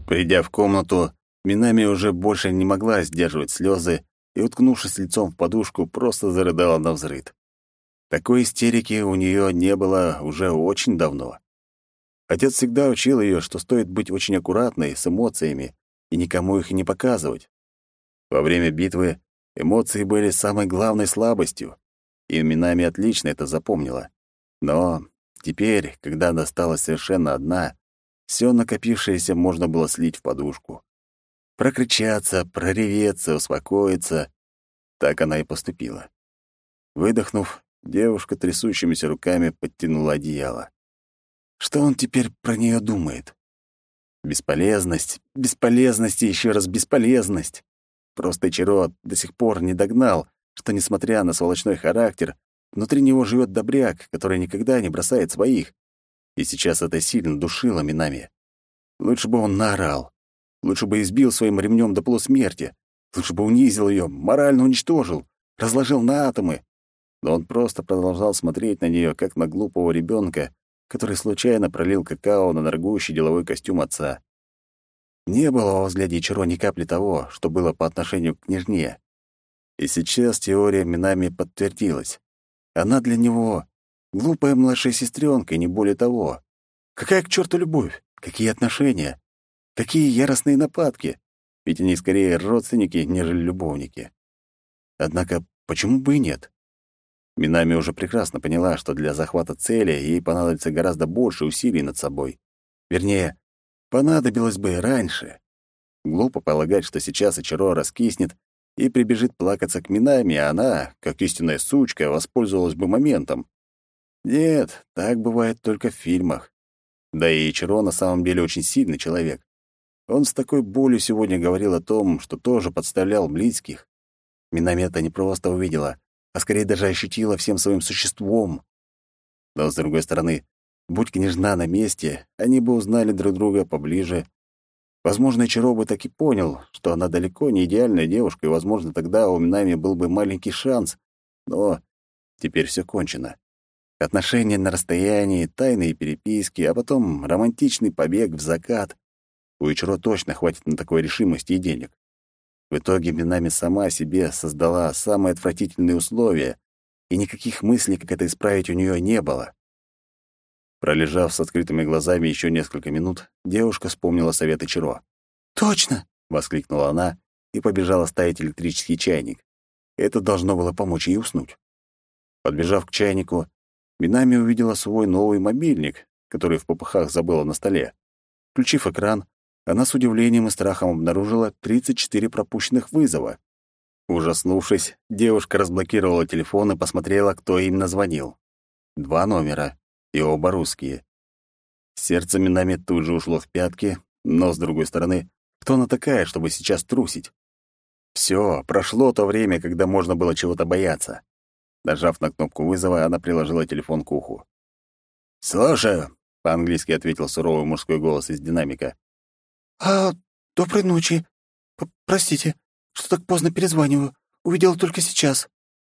Придя в комнату, Минами уже больше не могла сдерживать слезы и, уткнувшись лицом в подушку, просто зарыдала навзрыд. Такой истерики у нее не было уже очень давно. Отец всегда учил ее, что стоит быть очень аккуратной с эмоциями и никому их не показывать. Во время битвы эмоции были самой главной слабостью, и Минами отлично это запомнила. Но теперь, когда она стала совершенно одна, все накопившееся можно было слить в подушку. Прокричаться, прореветься, успокоиться. Так она и поступила. Выдохнув, девушка трясущимися руками подтянула одеяло. Что он теперь про нее думает? Бесполезность, бесполезность и еще раз бесполезность. Просто Ичиро до сих пор не догнал, что, несмотря на сволочной характер, внутри него живет добряк, который никогда не бросает своих. И сейчас это сильно душило Минами. Лучше бы он наорал. Лучше бы избил своим ремнем до полусмерти. Лучше бы унизил ее, морально уничтожил, разложил на атомы. Но он просто продолжал смотреть на нее, как на глупого ребенка, который случайно пролил какао на дорогущий деловой костюм отца. Не было во взгляде Ичиро ни капли того, что было по отношению к княжне. И сейчас теория Минами подтвердилась. Она для него глупая младшая сестренка, и не более того. Какая к черту любовь? Какие отношения? Какие яростные нападки? Ведь они скорее родственники, нежели любовники. Однако почему бы и нет? Минами уже прекрасно поняла, что для захвата цели ей понадобится гораздо больше усилий над собой. Вернее, понадобилось бы и раньше. Глупо полагать, что сейчас Ичиро раскиснет и прибежит плакаться к Минами, а она, как истинная сучка, воспользовалась бы моментом. Нет, так бывает только в фильмах. Да и Ичиро на самом деле очень сильный человек. Он с такой болью сегодня говорил о том, что тоже подставлял близких. Минами это не просто увидела, а скорее даже ощутила всем своим существом. Но, с другой стороны, будь княжна на месте, они бы узнали друг друга поближе. Возможно, Ичиро бы так и понял, что она далеко не идеальная девушка, и, возможно, тогда у Минами был бы маленький шанс. Но теперь все кончено. Отношения на расстоянии, тайные переписки, а потом романтичный побег в закат. У Ичиро точно хватит на такой решимости и денег. В итоге Минами сама себе создала самые отвратительные условия, и никаких мыслей, как это исправить, у нее не было. Пролежав с открытыми глазами еще несколько минут, девушка вспомнила совет Ичиро. «Точно!» — воскликнула она и побежала ставить электрический чайник. Это должно было помочь ей уснуть. Подбежав к чайнику, Минами увидела свой новый мобильник, который в попыхах забыла на столе. Включив экран, она с удивлением и страхом обнаружила 34 пропущенных вызова. Ужаснувшись, девушка разблокировала телефон и посмотрела, кто именно звонил. 2 номера, и оба русские. Сердце Минами тут же ушло в пятки, но, с другой стороны, кто она такая, чтобы сейчас трусить? Все, прошло то время, когда можно было чего-то бояться. Нажав на кнопку вызова, она приложила телефон к уху. «Слушаю», — по-английски ответил суровый мужской голос из динамика. Доброй ночи. Простите, что так поздно перезваниваю. Увидела только сейчас».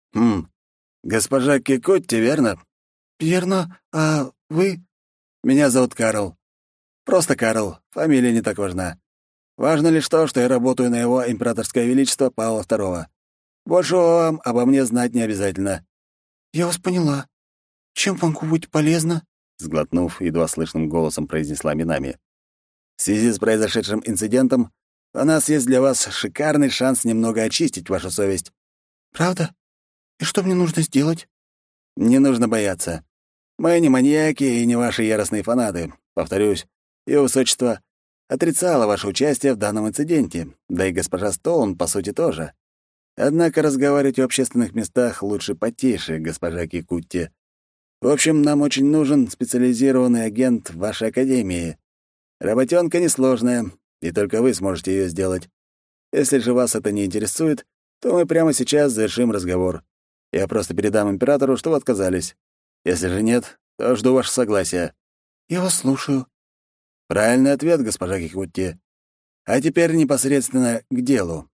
Госпожа Кикутти, верно?» «Верно. А вы?» «Меня зовут Карл. Просто Карл. Фамилия не так важна. Важно лишь то, что я работаю на его императорское величество Павла II. Больше вам обо мне знать не обязательно». «Я вас поняла. Чем могу быть полезна?» Сглотнув, едва слышным голосом произнесла Минами. «В связи с произошедшим инцидентом у нас есть для вас шикарный шанс немного очистить вашу совесть». «Правда? И что мне нужно сделать?» «Не нужно бояться. Мы не маньяки и не ваши яростные фанаты. Повторюсь, Его Высочество отрицало ваше участие в данном инциденте, да и госпожа Стоун, по сути, тоже. Однако разговаривать в общественных местах лучше потише, госпожа Кикутти. В общем, нам очень нужен специализированный агент в вашей академии. Работёнка несложная, и только вы сможете её сделать. Если же вас это не интересует, то мы прямо сейчас завершим разговор. Я просто передам императору, что вы отказались. Если же нет, то жду ваше согласие». «Я вас слушаю». «Правильный ответ, госпожа Кикутти. А теперь непосредственно к делу».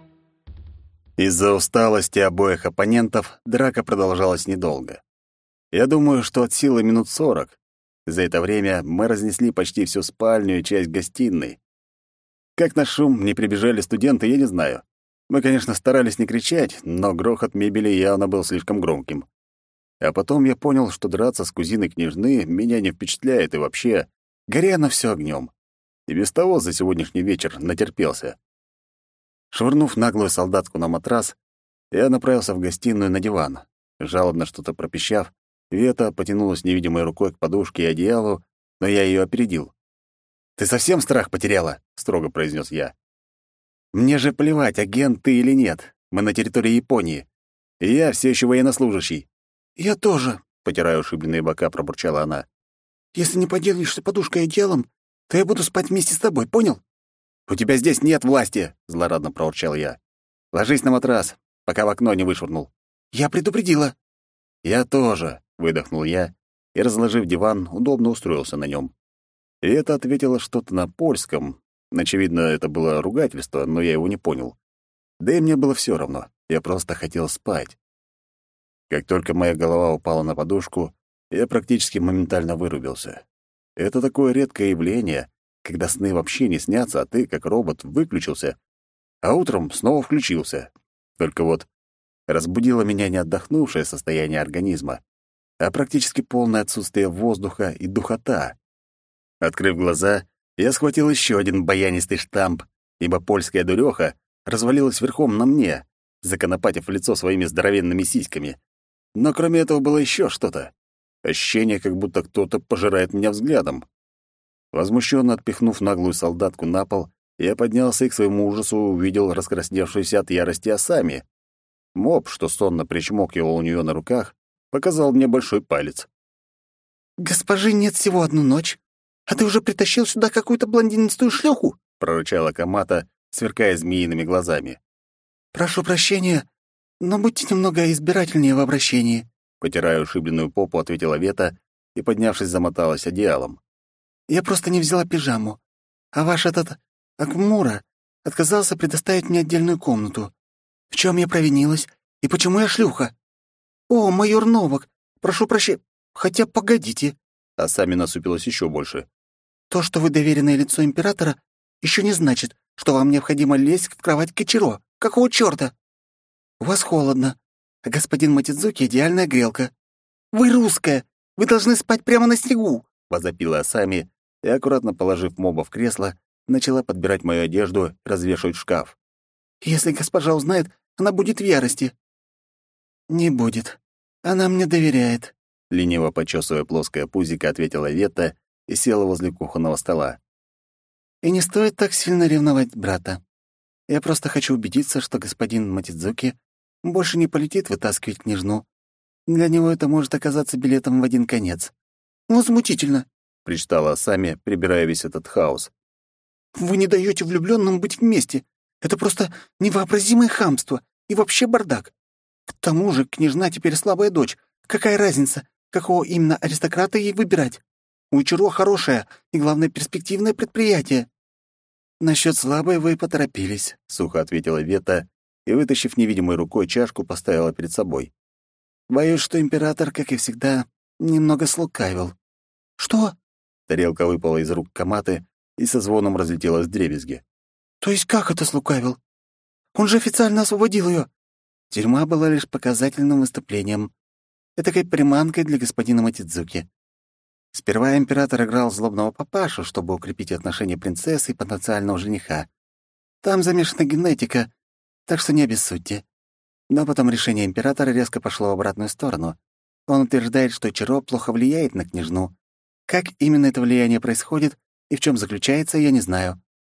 Из-за усталости обоих оппонентов драка продолжалась недолго. Я думаю, что от силы минут 40. За это время мы разнесли почти всю спальню и часть гостиной. Как на шум не прибежали студенты, я не знаю. Мы, конечно, старались не кричать, но грохот мебели явно был слишком громким. А потом я понял, что драться с кузиной княжны меня не впечатляет и вообще, горя на всё огнём. И без того за сегодняшний вечер натерпелся. Швырнув наглую солдатку на матрас, я направился в гостиную на диван. Жалобно что-то пропищав, Вета потянулась невидимой рукой к подушке и одеялу, но я её опередил. «Ты совсем страх потеряла?» — строго произнес я. «Мне же плевать, агент ты или нет. Мы на территории Японии. И я все еще военнослужащий». «Я тоже», — потирая ушибленные бока, пробурчала она. «Если не поделишься подушкой и одеялом, то я буду спать вместе с тобой, понял?» «У тебя здесь нет власти!» — злорадно проворчал я. «Ложись на матрас, пока в окно не вышвырнул». «Я предупредила». «Я тоже», — выдохнул я и, разложив диван, удобно устроился на нем. И это ответило что-то на польском. Очевидно, это было ругательство, но я его не понял. Да и мне было все равно, я просто хотел спать. Как только моя голова упала на подушку, я практически моментально вырубился. Это такое редкое явление, когда сны вообще не снятся, а ты, как робот, выключился, а утром снова включился. Только вот разбудило меня не отдохнувшее состояние организма, а практически полное отсутствие воздуха и духота. Открыв глаза, я схватил еще один баянистый штамп, ибо польская дуреха развалилась верхом на мне, законопатив лицо своими здоровенными сиськами. Но кроме этого было еще что-то. Ощущение, как будто кто-то пожирает меня взглядом. Возмущенно отпихнув наглую солдатку на пол, я поднялся и к своему ужасу увидел раскрасневшуюся от ярости Асами. Моб, что сонно причмокивал у нее на руках, показал мне большой палец. «Госпожи нет всего одну ночь, а ты уже притащил сюда какую-то блондинистую шлюху?» — прорычала Камата, сверкая змеиными глазами. «Прошу прощения, но будьте немного избирательнее в обращении», — потирая ушибленную попу, ответила Вета и, поднявшись, замоталась одеялом. «Я просто не взяла пижаму, а ваш этот Акмура отказался предоставить мне отдельную комнату. В чем я провинилась и почему я шлюха? О, майор Новак, прошу прощения, хотя погодите». А сами насупилась еще больше. «То, что вы доверенное лицо императора, еще не значит, что вам необходимо лезть в кровать Кичиро. Какого чёрта? У вас холодно, а господин Матидзуки — идеальная грелка. Вы русская, вы должны спать прямо на снегу», — возопила Асами и, аккуратно положив моба в кресло, начала подбирать мою одежду и развешивать в шкаф. «Если госпожа узнает, она будет в ярости». «Не будет. Она мне доверяет», — лениво почесывая плоское пузико, ответила Вета и села возле кухонного стола. «И не стоит так сильно ревновать брата. Я просто хочу убедиться, что господин Матидзуки больше не полетит вытаскивать княжну. Для него это может оказаться билетом в один конец». «Возмутительно», — причитала Асами, прибирая весь этот хаос. «Вы не даете влюбленным быть вместе. Это просто невообразимое хамство и вообще бардак. К тому же княжна теперь слабая дочь. Какая разница, какого именно аристократа ей выбирать? У Ичиро хорошее и, главное, перспективное предприятие». «Насчет слабой вы поторопились», — сухо ответила Вета и, вытащив невидимой рукой чашку, поставила перед собой. «Боюсь, что император, как и всегда, немного слукавил». «Что?» Тарелка выпала из рук Каматы и со звоном разлетелась вдребезги. «То есть как это слукавил? Он же официально освободил ее. Тюрьма была лишь показательным выступлением, этакой приманкой для господина Матидзуки. Сперва император играл злобного папашу, чтобы укрепить отношения принцессы и потенциального жениха. Там замешана генетика, так что не обессудьте. Но потом решение императора резко пошло в обратную сторону. Он утверждает, что Ичиро плохо влияет на княжну. Как именно это влияние происходит и в чем заключается, я не знаю».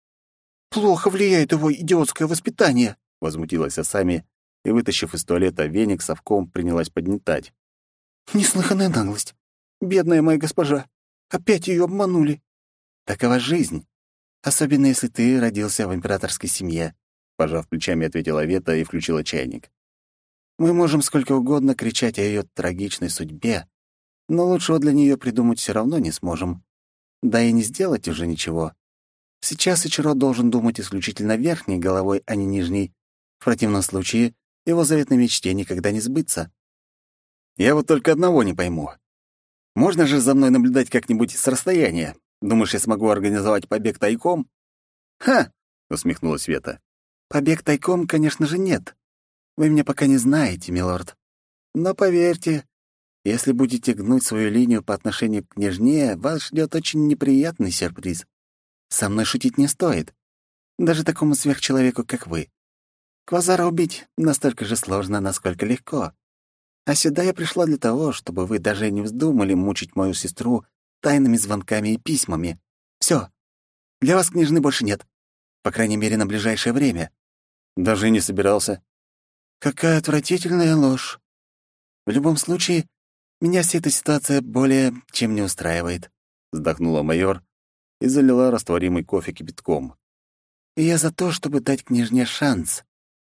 «Плохо влияет его идиотское воспитание», — возмутилась Асами и, вытащив из туалета веник совком, принялась подметать. «Неслыханная наглость. Бедная моя госпожа. Опять ее обманули». «Такова жизнь. Особенно если ты родился в императорской семье», — пожав плечами, ответила Вета и включила чайник. «Мы можем сколько угодно кричать о ее трагичной судьбе, но лучшего для нее придумать все равно не сможем. Да и не сделать уже ничего. Сейчас Ичиро должен думать исключительно верхней головой, а не нижней. В противном случае его заветной мечте никогда не сбыться». Я вот только одного не пойму. Можно же за мной наблюдать как-нибудь с расстояния? Думаешь, я смогу организовать побег тайком?» «Ха!» — усмехнулась Света. «Побег тайком, конечно же, нет. Вы меня пока не знаете, милорд. Но поверьте, если будете гнуть свою линию по отношению к княжне, вас ждет очень неприятный сюрприз. Со мной шутить не стоит. Даже такому сверхчеловеку, как вы. Квазара убить настолько же сложно, насколько легко. А сюда я пришла для того, чтобы вы даже не вздумали мучить мою сестру тайными звонками и письмами. Все. Для вас княжны больше нет. По крайней мере, на ближайшее время. Даже и не собирался. Какая отвратительная ложь. В любом случае, меня вся эта ситуация более чем не устраивает. Вздохнула майор и залила растворимый кофе кипятком. И я за то, чтобы дать княжне шанс.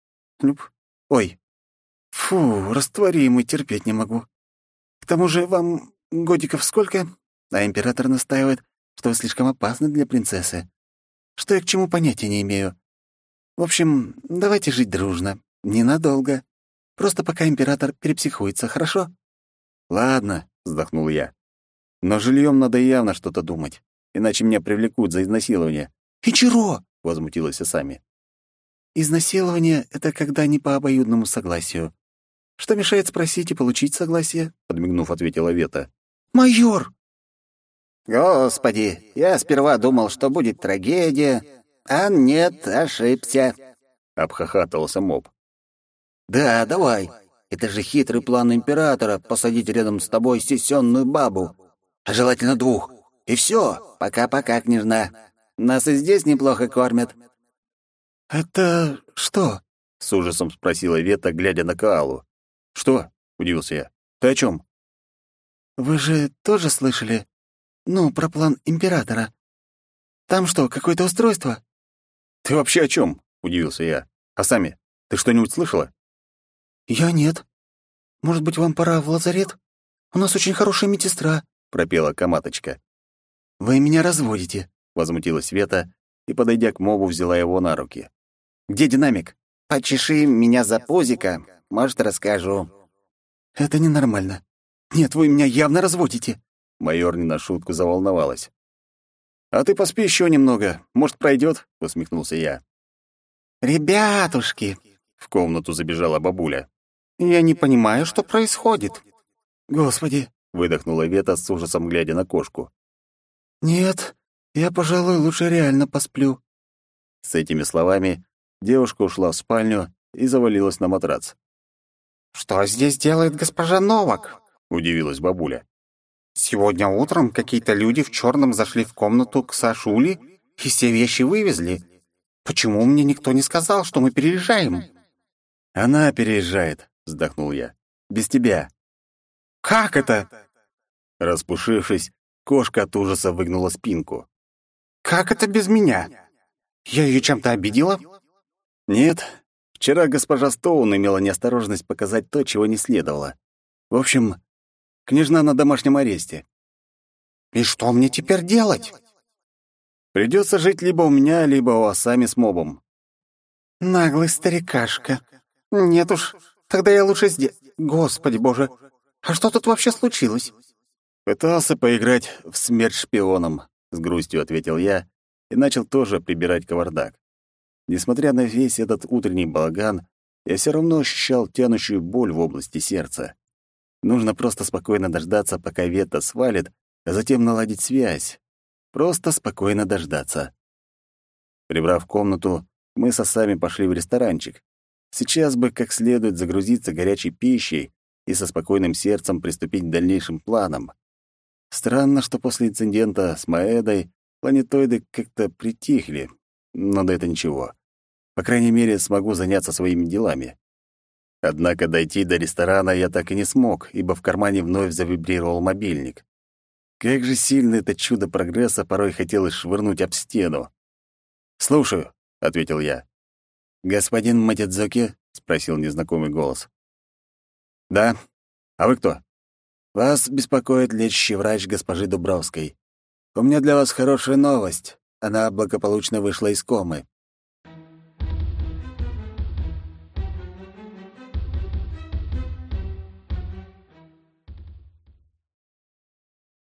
Ой. Фу, растворимый, терпеть не могу. К тому же вам годиков сколько? А император настаивает, что вы слишком опасны для принцессы. Что я к чему понятия не имею. В общем, давайте жить дружно. Ненадолго. Просто пока император перепсихуется, хорошо? Ладно, вздохнул я. Но с жильем надо явно что-то думать, иначе меня привлекут за изнасилование. «Ичиро!» — возмутилась Асами. «Изнасилование — это когда не по обоюдному согласию. Что мешает спросить и получить согласие?» — подмигнув, ответила Вета. «Майор!» «Господи, я сперва думал, что будет трагедия, а нет, ошибся», — обхохатывался моб. «Да, давай. Это же хитрый план императора — посадить рядом с тобой сисённую бабу. А желательно двух. И все. Пока-пока, княжна. Нас и здесь неплохо кормят». «Это что?» — с ужасом спросила Вета, глядя на Каалу. «Что?» — удивился я. «Ты о чем? «Вы же тоже слышали? Ну, про план императора. Там что, какое-то устройство?» «Ты вообще о чем? Удивился я. «Асами, ты что-нибудь слышала?» «Я нет. Может быть, вам пора в лазарет? У нас очень хорошая медсестра», — пропела Каматочка. «Вы меня разводите», — возмутилась Вета и, подойдя к мобу, взяла его на руки. «Где динамик?» «Почеши меня за пузико, может, расскажу». «Это ненормально. Нет, вы меня явно разводите». Майор не на шутку заволновалась. «А ты поспи еще немного, может, пройдет?» — усмехнулся я. «Ребятушки!» — в комнату забежала бабуля. «Я не понимаю, что происходит». «Господи!» — выдохнула Вета с ужасом, глядя на кошку. «Нет, я, пожалуй, лучше реально посплю». С этими словами девушка ушла в спальню и завалилась на матрац. «Что здесь делает госпожа Новак?» — удивилась бабуля. «Сегодня утром какие-то люди в черном зашли в комнату к Сашуле и все вещи вывезли. Почему мне никто не сказал, что мы переезжаем?» «Она переезжает», — вздохнул я. «Без тебя». «Как это?» Распушившись, кошка от ужаса выгнула спинку. «Как это без меня? Я ее чем-то обидела?» «Нет. Вчера госпожа Стоун имела неосторожность показать то, чего не следовало. В общем, княжна на домашнем аресте». «И что мне теперь делать?» «Придется жить либо у меня, либо у Асами с мобом». «Наглый старикашка. Нет уж, тогда я лучше здесь. Господи боже, а что тут вообще случилось?» «Пытался поиграть в смерть шпионом», — с грустью ответил я и начал тоже прибирать кавардак. Несмотря на весь этот утренний балаган, я все равно ощущал тянущую боль в области сердца. Нужно просто спокойно дождаться, пока Вета свалит, а затем наладить связь. Просто спокойно дождаться. Прибрав комнату, мы с Асами пошли в ресторанчик. Сейчас бы как следует загрузиться горячей пищей и со спокойным сердцем приступить к дальнейшим планам. Странно, что после инцидента с Маэдой планетоиды как-то притихли, но да это ничего. По крайней мере, смогу заняться своими делами. Однако дойти до ресторана я так и не смог, ибо в кармане вновь завибрировал мобильник. Как же сильно это чудо прогресса порой хотелось швырнуть об стену. «Слушаю», — ответил я. «Господин Матидзуки?» — спросил незнакомый голос. «Да. А вы кто?» «Вас беспокоит лечащий врач госпожи Дубровской. У меня для вас хорошая новость. Она благополучно вышла из комы».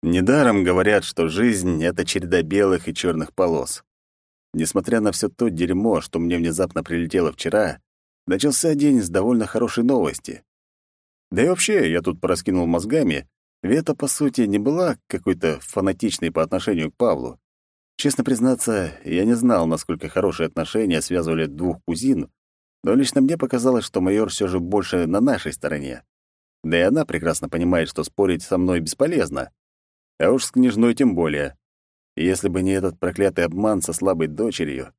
Недаром говорят, что жизнь — это череда белых и черных полос. Несмотря на все то дерьмо, что мне внезапно прилетело вчера, начался день с довольно хорошей новости. Да и вообще, я тут пораскинул мозгами, Вета, по сути, не была какой-то фанатичной по отношению к Павлу. Честно признаться, я не знал, насколько хорошие отношения связывали двух кузин, но лично мне показалось, что майор все же больше на нашей стороне. Да и она прекрасно понимает, что спорить со мной бесполезно. А уж с княжной тем более. И если бы не этот проклятый обман со слабой дочерью.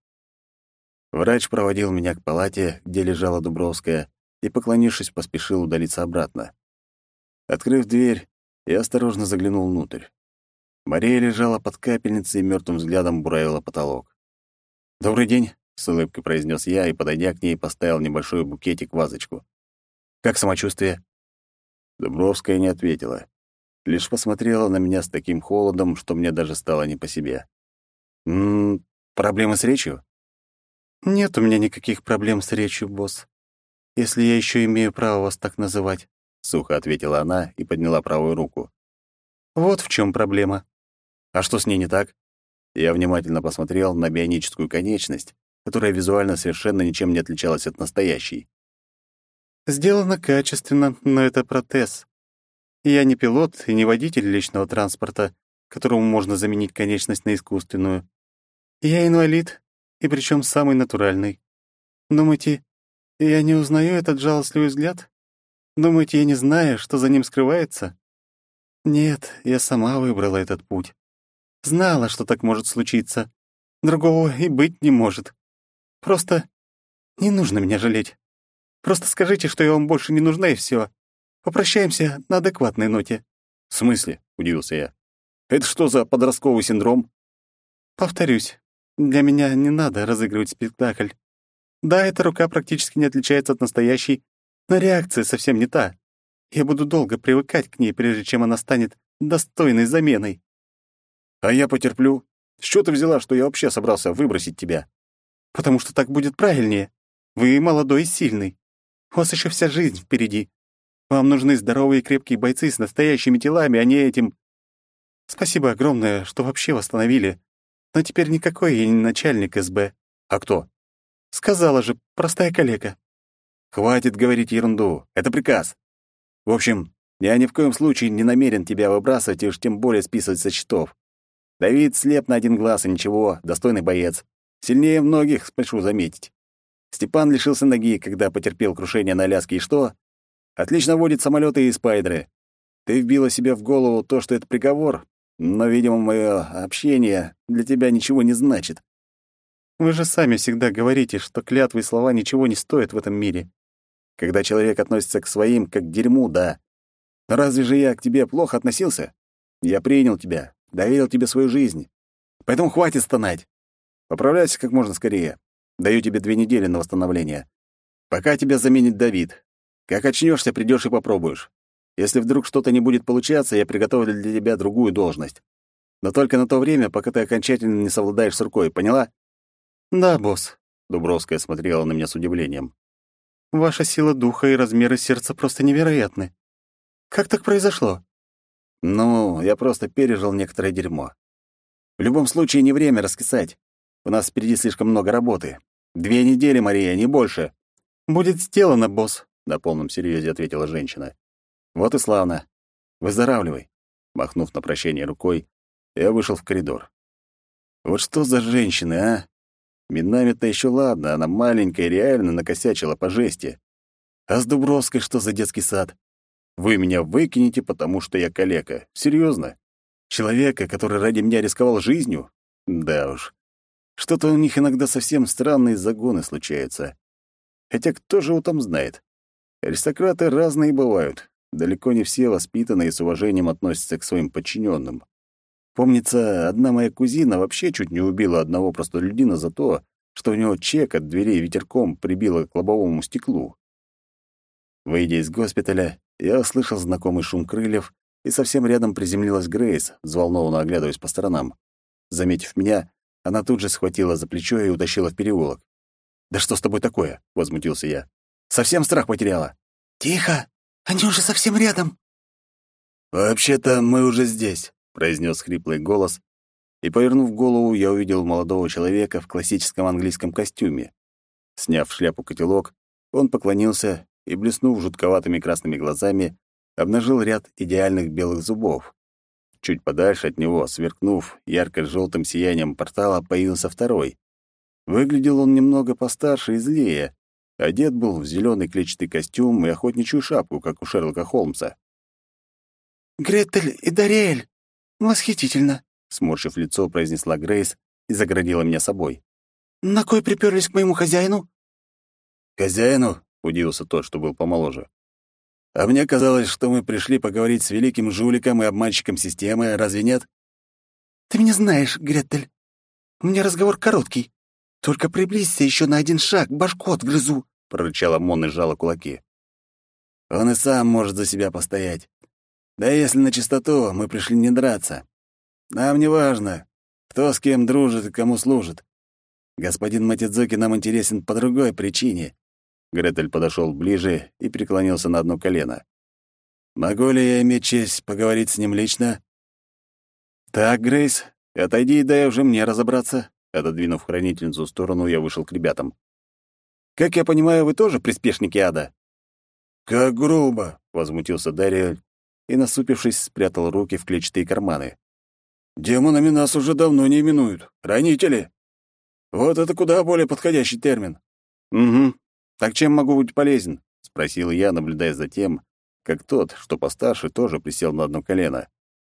Врач проводил меня к палате, где лежала Дубровская, и, поклонившись, поспешил удалиться обратно. Открыв дверь, я осторожно заглянул внутрь. Мария лежала под капельницей и мертвым взглядом буравила потолок. «Добрый день», — с улыбкой произнес я и, подойдя к ней, поставил небольшой букетик в вазочку. «Как самочувствие?» Дубровская не ответила. Лишь посмотрела на меня с таким холодом, что мне даже стало не по себе. Проблемы с речью?» «Нет у меня никаких проблем с речью, босс. Если я еще имею право вас так называть», — сухо ответила она и подняла правую руку. «Вот в чем проблема». «А что с ней не так?» Я внимательно посмотрел на бионическую конечность, которая визуально совершенно ничем не отличалась от настоящей. «Сделано качественно, но это протез. Я не пилот и не водитель личного транспорта, которому можно заменить конечность на искусственную. Я инвалид, и причем самый натуральный. Думаете, я не узнаю этот жалостливый взгляд? Думаете, я не знаю, что за ним скрывается? Нет, я сама выбрала этот путь. Знала, что так может случиться. Другого и быть не может. Просто не нужно меня жалеть. Просто скажите, что я вам больше не нужна, и все. Попрощаемся на адекватной ноте». «В смысле?» — удивился я. «Это что за подростковый синдром?» «Повторюсь, для меня не надо разыгрывать спектакль. Да, эта рука практически не отличается от настоящей, но реакция совсем не та. Я буду долго привыкать к ней, прежде чем она станет достойной заменой». «А я потерплю. С чего ты взяла, что я вообще собрался выбросить тебя?» «Потому что так будет правильнее. Вы молодой и сильный. У вас еще вся жизнь впереди. Вам нужны здоровые и крепкие бойцы с настоящими телами, а не этим. Спасибо огромное, что вообще восстановили. Но теперь никакой я не начальник СБ». «А кто?» «Сказала же, простая коллега». «Хватит говорить ерунду. Это приказ. В общем, я ни в коем случае не намерен тебя выбрасывать и уж тем более списывать со счетов. Давид слеп на один глаз, и ничего, достойный боец. Сильнее многих, спешу заметить. Степан лишился ноги, когда потерпел крушение на Аляске, и что? Отлично водит самолеты и спайдеры. Ты вбила себе в голову то, что это приговор, но, видимо, мое общение для тебя ничего не значит». «Вы же сами всегда говорите, что клятвы и слова ничего не стоят в этом мире». «Когда человек относится к своим как к дерьму, да. Но разве же я к тебе плохо относился? Я принял тебя, доверил тебе свою жизнь. Поэтому хватит стонать. Поправляйся как можно скорее. Даю тебе 2 недели на восстановление. Пока тебя заменит Давид. Как очнешься, придешь и попробуешь. Если вдруг что-то не будет получаться, я приготовлю для тебя другую должность. Но только на то время, пока ты окончательно не совладаешь с рукой, поняла?» «Да, босс», — Дубровская смотрела на меня с удивлением. «Ваша сила духа и размеры сердца просто невероятны. Как так произошло?» «Ну, я просто пережил некоторое дерьмо. В любом случае, не время раскисать. У нас впереди слишком много работы. 2 недели, Мария, не больше». «Будет сделано, босс», — на полном серьезе ответила женщина. «Вот и славно. Выздоравливай». Махнув на прощание рукой, я вышел в коридор. Вот что за женщины, а? Минами-то еще ладно, она маленькая и реально накосячила по жести. А с Дубровской что за детский сад? Вы меня выкинете, потому что я калека. Серьезно? Человека, который ради меня рисковал жизнью? Да уж. Что-то у них иногда совсем странные загоны случаются. Хотя кто же его там знает? Аристократы разные бывают. Далеко не все воспитанные и с уважением относятся к своим подчиненным. Помнится, одна моя кузина вообще чуть не убила одного простолюдина за то, что у него чек от дверей ветерком прибило к лобовому стеклу. Выйдя из госпиталя, я услышал знакомый шум крыльев, и совсем рядом приземлилась Грейс, взволнованно оглядываясь по сторонам. Заметив меня, она тут же схватила за плечо и утащила в переулок. «Да что с тобой такое?» — возмутился я. «Совсем страх потеряла?» «Тихо! Они уже совсем рядом!» «Вообще-то мы уже здесь», — произнес хриплый голос, и, повернув голову, я увидел молодого человека в классическом английском костюме. Сняв шляпу-котелок, он поклонился и, блеснув жутковатыми красными глазами, обнажил ряд идеальных белых зубов. Чуть подальше от него, сверкнув ярко-желтым сиянием портала, появился второй. Выглядел он немного постарше и злее. Одет был в зеленый клетчатый костюм и охотничью шапку, как у Шерлока Холмса. «Гретель и Дариэль! Восхитительно!» — сморщив лицо, произнесла Грейс и загородила меня собой. «На кой приперлись к моему хозяину?» «Хозяину?» — удивился тот, что был помоложе. «А мне казалось, что мы пришли поговорить с великим жуликом и обманщиком системы, разве нет?» «Ты меня знаешь, Гретель. У меня разговор короткий. Только приблизься еще на один шаг, башку отгрызу!» — прорычала Мон и сжала кулаки. «Он и сам может за себя постоять. Да если на чистоту, мы пришли не драться. Нам не важно, кто с кем дружит и кому служит. Господин Матидзуки нам интересен по другой причине». Гретель подошел ближе и преклонился на одно колено. «Могу ли я иметь честь поговорить с ним лично?» «Так, Грейс, отойди и дай уже мне разобраться». Отодвинув хранительницу в сторону, я вышел к ребятам. «Как я понимаю, вы тоже приспешники ада?» «Как грубо!» — возмутился Дариэль и, насупившись, спрятал руки в клетчатые карманы. «Демонами нас уже давно не именуют. Хранители! Вот это куда более подходящий термин». «Угу. Так чем могу быть полезен?» — спросил я, наблюдая за тем, как тот, что постарше, тоже присел на одно колено.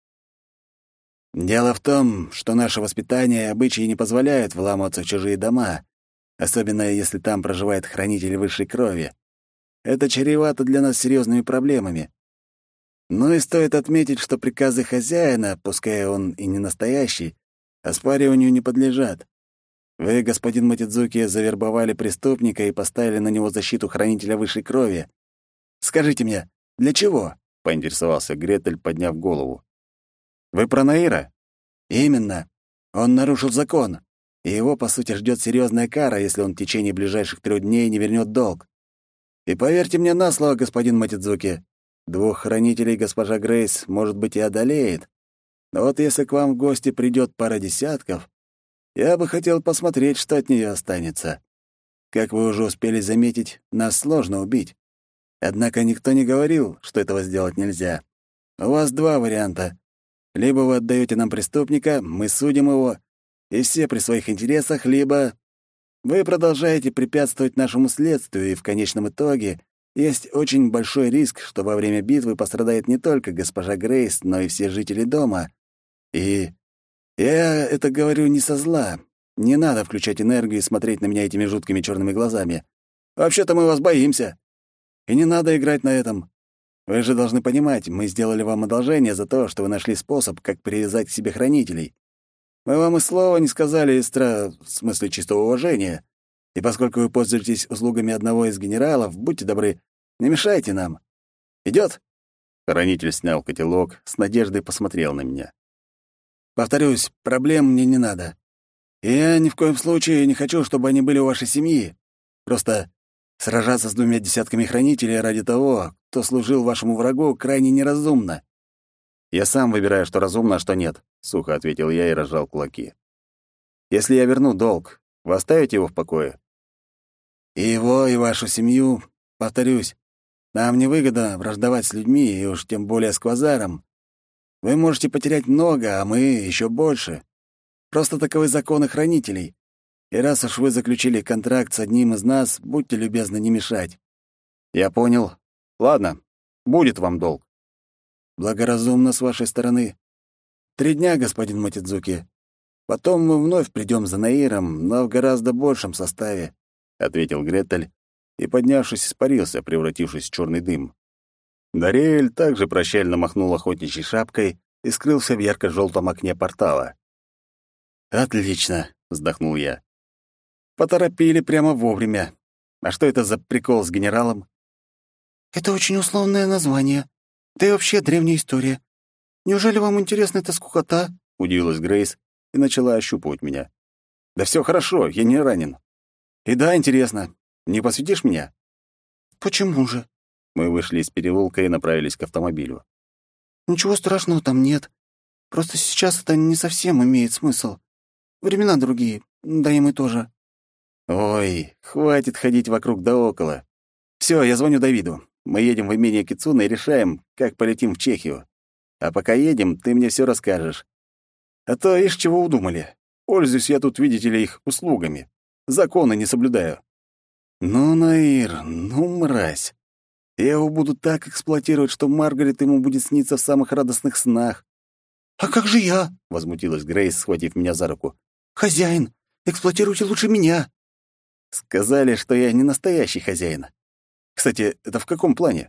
«Дело в том, что наше воспитание и обычаи не позволяют вламываться в чужие дома, особенно если там проживает хранитель высшей крови. Это чревато для нас серьезными проблемами. Ну и стоит отметить, что приказы хозяина, пускай он и не настоящий, оспариванию не подлежат. Вы, господин Матидзуки, завербовали преступника и поставили на него защиту хранителя высшей крови. Скажите мне, для чего?» — поинтересовался Гретель, подняв голову. «Вы про Наира?» «Именно. Он нарушил закон, и его, по сути, ждет серьезная кара, если он в течение ближайших 3 дней не вернет долг. И поверьте мне на слово, господин Матидзуки, 2 хранителей госпожа Грейс, может быть, и одолеет. Но вот если к вам в гости придет пара десятков, я бы хотел посмотреть, что от нее останется. Как вы уже успели заметить, нас сложно убить. Однако никто не говорил, что этого сделать нельзя. У вас 2 варианта. Либо вы отдаете нам преступника, мы судим его, и все при своих интересах, либо вы продолжаете препятствовать нашему следствию, и в конечном итоге есть очень большой риск, что во время битвы пострадает не только госпожа Грейс, но и все жители дома. И я это говорю не со зла. Не надо включать энергию и смотреть на меня этими жуткими черными глазами. Вообще-то мы вас боимся. И не надо играть на этом. Вы же должны понимать, мы сделали вам одолжение за то, что вы нашли способ, как привязать к себе хранителей. Мы вам и слова не сказали в смысле чистого уважения. И поскольку вы пользуетесь услугами одного из генералов, будьте добры, не мешайте нам. Идёт?» Хранитель снял котелок, с надеждой посмотрел на меня. «Повторюсь, проблем мне не надо. И я ни в коем случае не хочу, чтобы они были у вашей семьи. Просто сражаться с 2 десятками хранителей ради того, кто служил вашему врагу, крайне неразумно». «Я сам выбираю, что разумно, а что нет», — сухо ответил я и разжал кулаки. «Если я верну долг, вы оставите его в покое?» «И его, и вашу семью. Повторюсь, нам невыгодно враждовать с людьми, и уж тем более с Квазаром. Вы можете потерять много, а мы еще больше. Просто таковы законы хранителей. И раз уж вы заключили контракт с одним из нас, будьте любезны не мешать». «Я понял. Ладно, будет вам долг». «Благоразумно с вашей стороны. 3 дня, господин Матидзуки. Потом мы вновь придем за Наиром, но в гораздо большем составе», — ответил Гретель и, поднявшись, испарился, превратившись в черный дым. Дариэль также прощально махнул охотничьей шапкой и скрылся в ярко-желтом окне портала. «Отлично», — вздохнул я. «Поторопили прямо вовремя. А что это за прикол с генералом?» «Это очень условное название. Да и вообще древняя история. Неужели вам интересна эта скукота?» — удивилась Грейс и начала ощупывать меня. «Да все хорошо, я не ранен. И да, интересно. Не посвятишь меня?» «Почему же?» Мы вышли из переулка и направились к автомобилю. «Ничего страшного там нет. Просто сейчас это не совсем имеет смысл. Времена другие, да и мы тоже». «Ой, хватит ходить вокруг да около. Все, я звоню Давиду. Мы едем в имение Кицуна и решаем, как полетим в Чехию. А пока едем, ты мне все расскажешь. А то ишь чего удумали. Пользуюсь я тут, видите ли, их услугами. Законы не соблюдаю». «Ну, Наир, ну, мразь. Я его буду так эксплуатировать, что Маргарет ему будет сниться в самых радостных снах». «А как же я?» — возмутилась Грейс, схватив меня за руку. «Хозяин, эксплуатируйте лучше меня». «Сказали, что я не настоящий хозяин. Кстати, это в каком плане?»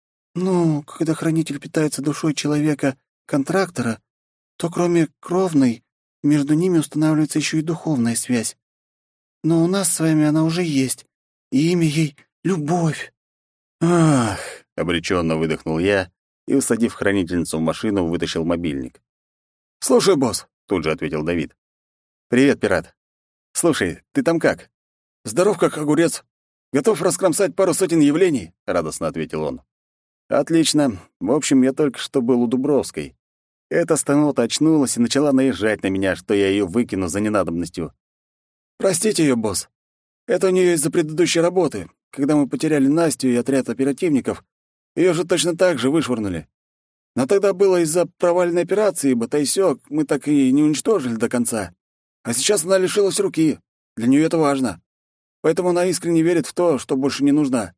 «Ну, когда хранитель питается душой человека-контрактора, то кроме кровной, между ними устанавливается еще и духовная связь. Но у нас с вами она уже есть, и имя ей — Любовь». «Ах!» — обреченно выдохнул я и, усадив хранительницу в машину, вытащил мобильник. «Слушай, босс», — тут же ответил Давид. «Привет, пират. Слушай, ты там как?» «Здоров, как огурец. Готов раскромсать пару сотен явлений», — радостно ответил он. «Отлично. В общем, я только что был у Дубровской. Эта станота очнулась и начала наезжать на меня, что я ее выкину за ненадобностью. Простите ее, босс. Это у нее из-за предыдущей работы. Когда мы потеряли Настю и отряд оперативников, ее же точно так же вышвырнули. Но тогда было из-за провальной операции, ибо Тайсёк мы так и не уничтожили до конца. А сейчас она лишилась руки. Для нее это важно. Поэтому она искренне верит в то, что больше не нужна».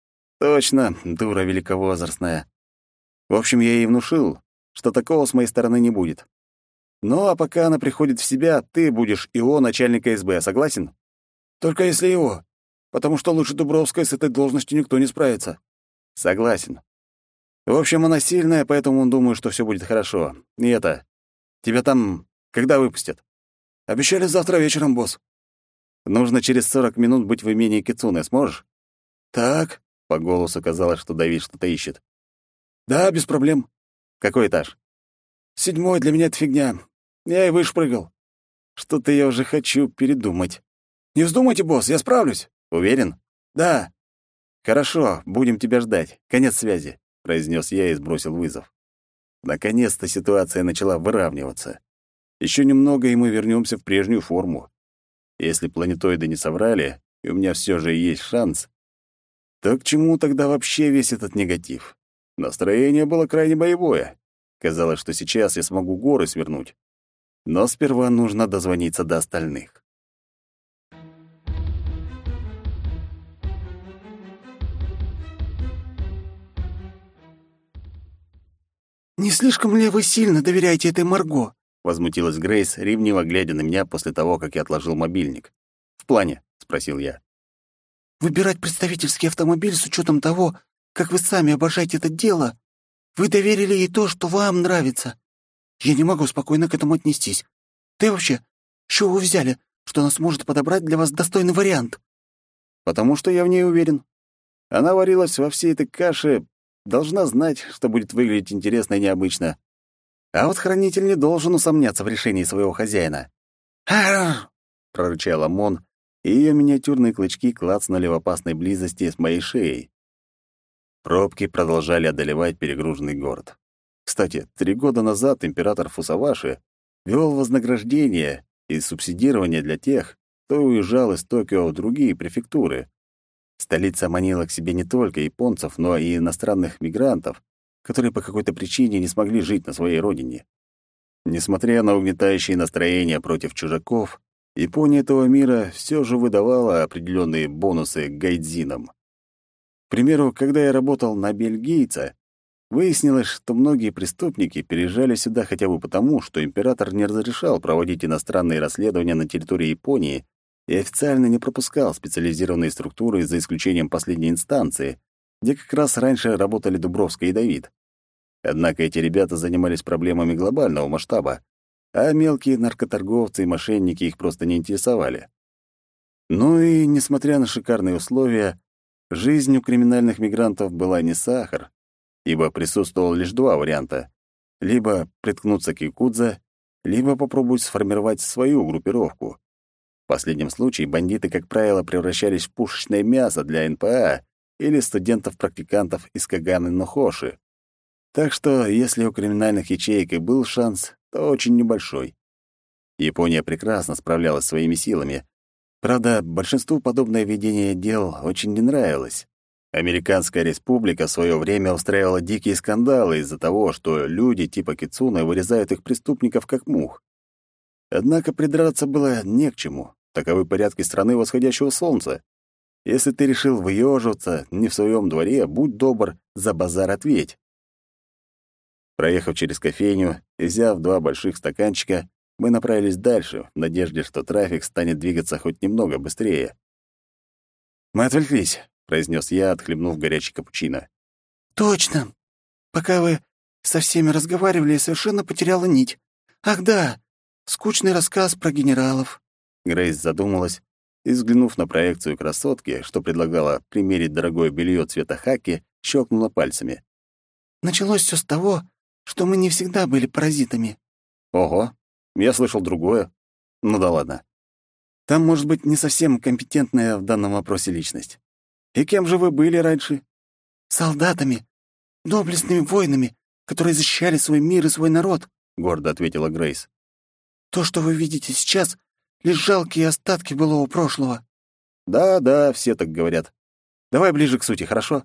«Точно, дура великовозрастная. В общем, я ей внушил, что такого с моей стороны не будет. Ну, а пока она приходит в себя, ты будешь ИО начальника СБ, согласен?» «Только если его. Потому что лучше Дубровской с этой должностью никто не справится». «Согласен. В общем, она сильная, поэтому думаю, что все будет хорошо. И это... Тебя там когда выпустят?» «Обещали завтра вечером, босс». «Нужно через 40 минут быть в имении Кицуне. Сможешь?» «Так». По голосу казалось, что Давид что-то ищет. «Да, без проблем». «Какой этаж?» 7 для меня это фигня. Я и выше прыгал». «Что-то я уже хочу передумать». «Не вздумайте, босс, я справлюсь». «Уверен?» «Да». «Хорошо, будем тебя ждать. Конец связи», — произнес я и сбросил вызов. Наконец-то ситуация начала выравниваться. Еще немного, и мы вернемся в прежнюю форму. Если планетоиды не соврали, и у меня все же есть шанс, то к чему тогда вообще весь этот негатив? Настроение было крайне боевое. Казалось, что сейчас я смогу горы свернуть. Но сперва нужно дозвониться до остальных. «Не слишком ли вы сильно доверяете этой Марго?» — возмутилась Грейс, ревниво глядя на меня после того, как я отложил мобильник. «В плане?» — спросил я. «Выбирать представительский автомобиль с учетом того, как вы сами обожаете это дело, вы доверили ей то, что вам нравится. Я не могу спокойно к этому отнестись. Ты вообще, с чего вы взяли, что она сможет подобрать для вас достойный вариант?» «Потому что я в ней уверен. Она варилась во всей этой каше, должна знать, что будет выглядеть интересно и необычно. А вот хранитель не должен усомняться в решении своего хозяина». «Арр!» — прорычала Мон, и ее миниатюрные клычки клацнули в опасной близости с моей шеей. Пробки продолжали одолевать перегруженный город. Кстати, 3 года назад император Фусаваши ввел вознаграждение и субсидирование для тех, кто уезжал из Токио в другие префектуры. Столица манила к себе не только японцев, но и иностранных мигрантов, которые по какой-то причине не смогли жить на своей родине. Несмотря на угнетающие настроения против чужаков, Япония этого мира все же выдавала определенные бонусы гайдзинам. К примеру, когда я работал на бельгийца, выяснилось, что многие преступники переезжали сюда хотя бы потому, что император не разрешал проводить иностранные расследования на территории Японии и официально не пропускал специализированные структуры за исключением последней инстанции, где как раз раньше работали Дубровская и Давид. Однако эти ребята занимались проблемами глобального масштаба, а мелкие наркоторговцы и мошенники их просто не интересовали. Ну и, несмотря на шикарные условия, жизнь у криминальных мигрантов была не сахар, ибо присутствовало лишь 2 варианта: либо приткнуться к якудзе, либо попробовать сформировать свою группировку. В последнем случае бандиты, как правило, превращались в пушечное мясо для НПА или студентов-практикантов из Каганы Нохоши. Так что, если у криминальных ячеек и был шанс, то очень небольшой. Япония прекрасно справлялась своими силами. Правда, большинству подобное ведение дел очень не нравилось. Американская республика в свое время устраивала дикие скандалы из-за того, что люди типа Кицуна вырезают их преступников как мух. Однако придраться было не к чему. Таковы порядки страны восходящего солнца. Если ты решил выёживаться не в своем дворе, будь добр, за базар ответь. Проехав через кофейню и взяв 2 больших стаканчика, мы направились дальше, в надежде, что трафик станет двигаться хоть немного быстрее. «Мы отвлеклись», — произнес я, отхлебнув горячий капучино. «Точно. Пока вы со всеми разговаривали, я совершенно потеряла нить. Ах да, скучный рассказ про генералов». Грейс задумалась и, взглянув на проекцию красотки, что предлагала примерить дорогое белье цвета хаки, щелкнула пальцами. «Началось все с того, что мы не всегда были паразитами». «Ого, я слышал другое. Ну да ладно. Там может быть не совсем компетентная в данном вопросе личность. И кем же вы были раньше?» «Солдатами, доблестными воинами, которые защищали свой мир и свой народ», — гордо ответила Грейс. «То, что вы видите сейчас, лишь жалкие остатки былого прошлого». «Да, все так говорят. Давай ближе к сути, хорошо?»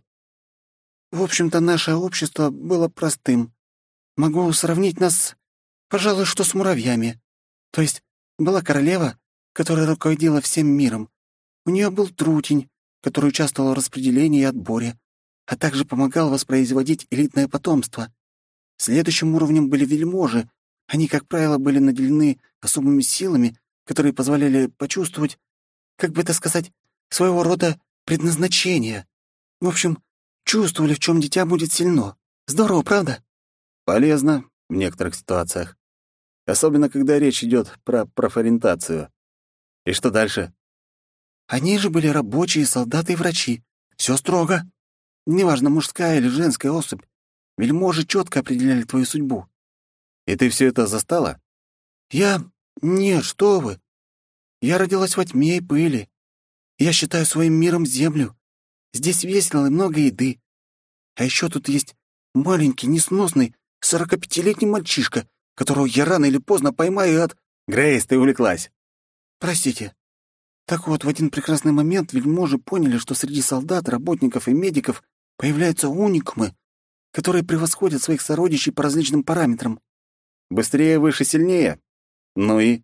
«В общем-то, наше общество было простым. Могу сравнить нас, пожалуй, что с муравьями. То есть была королева, которая руководила всем миром. У нее был трутень, который участвовал в распределении и отборе, а также помогал воспроизводить элитное потомство. Следующим уровнем были вельможи. Они, как правило, были наделены особыми силами, которые позволяли почувствовать, как бы это сказать, своего рода предназначение. В общем, чувствовали, в чем дитя будет сильно. Здорово, правда?» «Полезно в некоторых ситуациях. Особенно, когда речь идет про профориентацию. И что дальше?» «Они же были рабочие, солдаты и врачи. Все строго. Неважно, мужская или женская особь. Вельможи четко определяли твою судьбу». «И ты все это застала?» «Я? Нет, что вы. Я родилась во тьме и пыли. Я считаю своим миром землю. Здесь весело и много еды. А еще тут есть маленький, несносный, 45-летний мальчишка, которого я рано или поздно поймаю и от...» «Грейс, ты увлеклась». «Простите. Так вот, в один прекрасный момент вельможи поняли, что среди солдат, работников и медиков появляются уникумы, которые превосходят своих сородичей по различным параметрам». «Быстрее, выше, сильнее? Ну и?»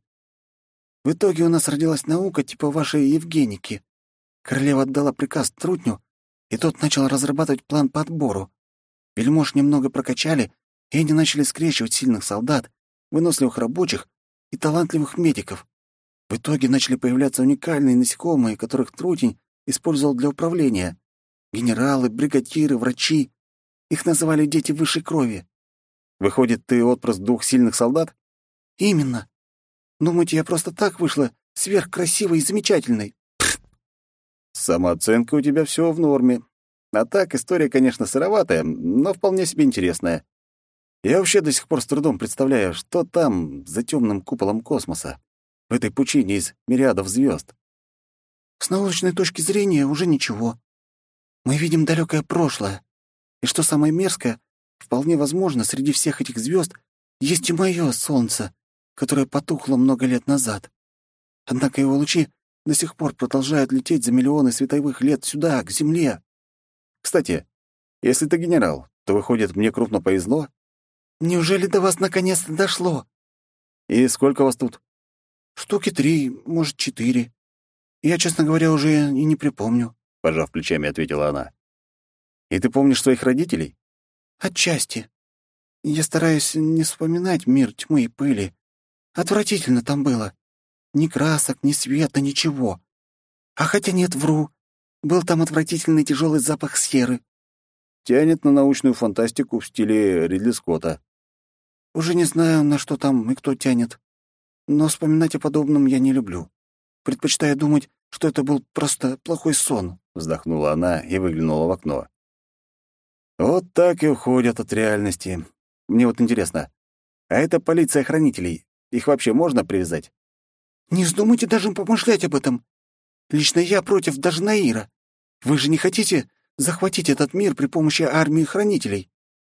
«В итоге у нас родилась наука типа вашей Евгеники. Королева отдала приказ Трутню, и тот начал разрабатывать план по отбору. Вельмож немного прокачали, и они начали скрещивать сильных солдат, выносливых рабочих и талантливых медиков. В итоге начали появляться уникальные насекомые, которых Трутень использовал для управления. Генералы, бригадиры, врачи. Их называли дети высшей крови». «Выходит, ты отпрыск 2 сильных солдат?» «Именно. Думаете, я просто так вышла сверхкрасивой и замечательной?» С самооценкой у тебя все в норме. А так, история, конечно, сыроватая, но вполне себе интересная. Я вообще до сих пор с трудом представляю, что там, за темным куполом космоса, в этой пучине из мириадов звезд. «С научной точки зрения уже ничего. Мы видим далекое прошлое. И что самое мерзкое, вполне возможно, среди всех этих звезд есть и мое Солнце, которое потухло много лет назад. Однако его лучи до сих пор продолжают лететь за миллионы световых лет сюда, к Земле». Кстати, если ты генерал, то, выходит, мне крупно повезло? «Неужели до вас наконец-то дошло?» И сколько вас тут? «Штуки 3, может, 4. Я, честно говоря, уже и не припомню», — пожав плечами, ответила она. «И ты помнишь своих родителей?» «Отчасти. Я стараюсь не вспоминать мир тьмы и пыли. Отвратительно там было. Ни красок, ни света, ничего. А хотя нет, вру. Был там отвратительный тяжелый запах серы». Тянет на научную фантастику в стиле Ридли Скотта. «Уже не знаю, на что там и кто тянет. Но вспоминать о подобном я не люблю. Предпочитаю думать, что это был просто плохой сон», — вздохнула она и выглянула в окно. «Вот так и уходят от реальности. Мне вот интересно, а это полиция хранителей, их вообще можно привязать?» «Не вздумайте даже помышлять об этом. Лично я против даже Наира. Вы же не хотите захватить этот мир при помощи армии хранителей?»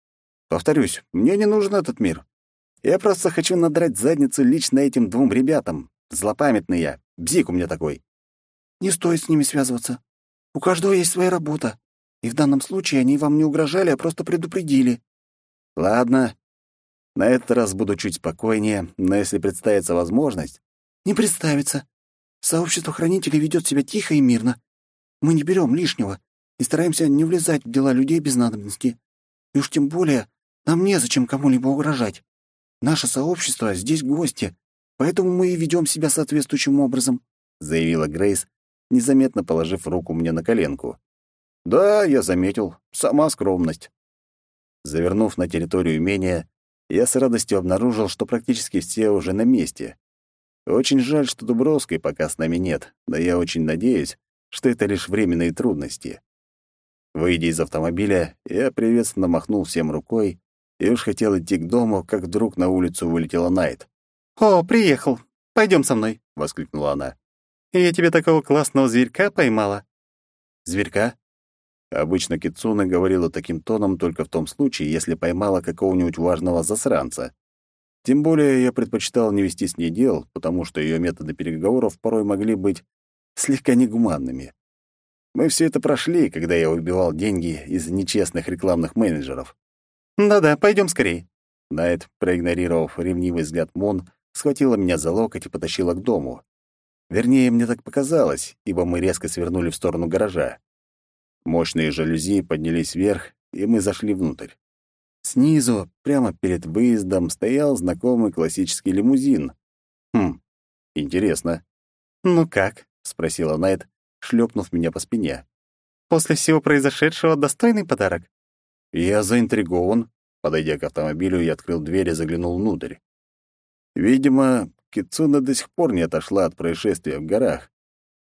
Повторюсь, мне не нужен этот мир. Я просто хочу надрать задницу лично этим двум ребятам. Злопамятный я. Бзик у меня такой. Не стоит с ними связываться. У каждого есть своя работа. И в данном случае они вам не угрожали, а просто предупредили. Ладно. На этот раз буду чуть спокойнее, но если представится возможность... Не представится. Сообщество хранителей ведет себя тихо и мирно. Мы не берем лишнего и стараемся не влезать в дела людей без надобности. И уж тем более нам незачем кому-либо угрожать. Наше сообщество здесь гости, поэтому мы и ведем себя соответствующим образом», — заявила Грейс, незаметно положив руку мне на коленку. «Да, я заметил. Сама скромность». Завернув на территорию имения, я с радостью обнаружил, что практически все уже на месте. Очень жаль, что Дубровской пока с нами нет, но я очень надеюсь, что это лишь временные трудности. Выйдя из автомобиля, я приветственно махнул всем рукой и уж хотел идти к дому, как вдруг на улицу вылетела Найт. «О, приехал. Пойдем со мной», — воскликнула она. «Я тебе такого классного зверька поймала». «Зверька?» Обычно Кицуна говорила таким тоном только в том случае, если поймала какого-нибудь важного засранца. Тем более я предпочитал не вести с ней дел, потому что ее методы переговоров порой могли быть слегка негуманными. Мы все это прошли, когда я выбивал деньги из нечестных рекламных менеджеров. «Да-да, пойдем скорее». Найт, проигнорировав ревнивый взгляд Мон, схватила меня за локоть и потащила к дому. Вернее, мне так показалось, ибо мы резко свернули в сторону гаража. Мощные жалюзи поднялись вверх, и мы зашли внутрь. Снизу, прямо перед выездом, стоял знакомый классический лимузин. Интересно. «Ну как?» — спросила Найт, шлепнув меня по спине. «После всего произошедшего достойный подарок?» Я заинтригован. Подойдя к автомобилю, я открыл дверь и заглянул внутрь. Видимо, Кицуна до сих пор не отошла от происшествия в горах,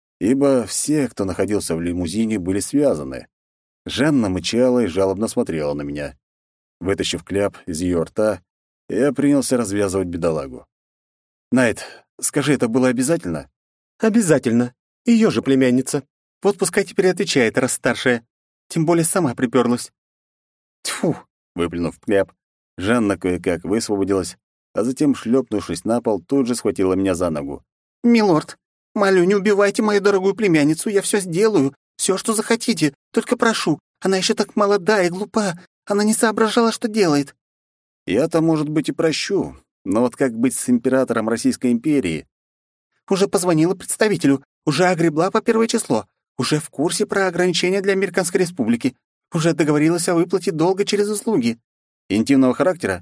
ибо все, кто находился в лимузине, были связаны. Жанна мычала и жалобно смотрела на меня. Вытащив кляп из ее рта, я принялся развязывать бедолагу. «Найт, скажи, это было обязательно?» «Обязательно. Ее же племянница. Вот пускай теперь отвечает, раз старшая. Тем более сама приперлась». «Тьфу!» — выплюнув кляп, Жанна кое-как высвободилась, а затем, шлепнувшись на пол, тут же схватила меня за ногу. «Милорд, молю, не убивайте мою дорогую племянницу, я все сделаю, все, что захотите, только прошу, она еще так молода и глупа, она не соображала, что делает». «Я-то, может быть, и прощу, но вот как быть с императором Российской империи?» «Уже позвонила представителю, уже огребла по первое число, уже в курсе про ограничения для Американской Республики, уже договорилась о выплате долга через услуги». «Интимного характера?»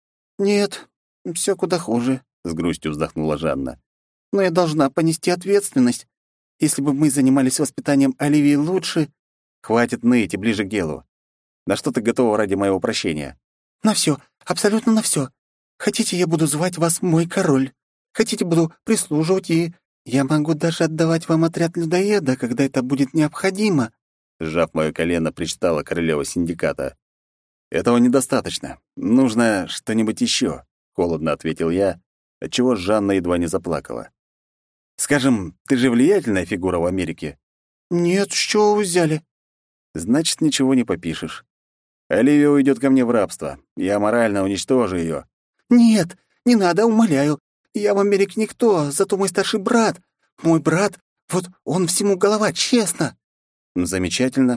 «Нет, все куда хуже», — с грустью вздохнула Жанна. «Но я должна понести ответственность. Если бы мы занимались воспитанием Оливии лучше...» «Хватит ныть и ближе к делу. На что ты готова ради моего прощения?» «На все, абсолютно на все. Хотите, я буду звать вас мой король. Хотите, буду прислуживать, и я могу даже отдавать вам отряд людоеда, когда это будет необходимо». Сжав моё колено, причитала королева синдиката. «Этого недостаточно. Нужно что-нибудь еще», — холодно ответил я, отчего Жанна едва не заплакала. «Скажем, ты же влиятельная фигура в Америке?» «Нет, с чего вы взяли?» «Значит, ничего не попишешь. Оливия уйдет ко мне в рабство. Я морально уничтожу ее». «Нет, не надо, умоляю. Я в Америке никто, зато мой старший брат. Мой брат, вот он всему голова, честно». «Замечательно.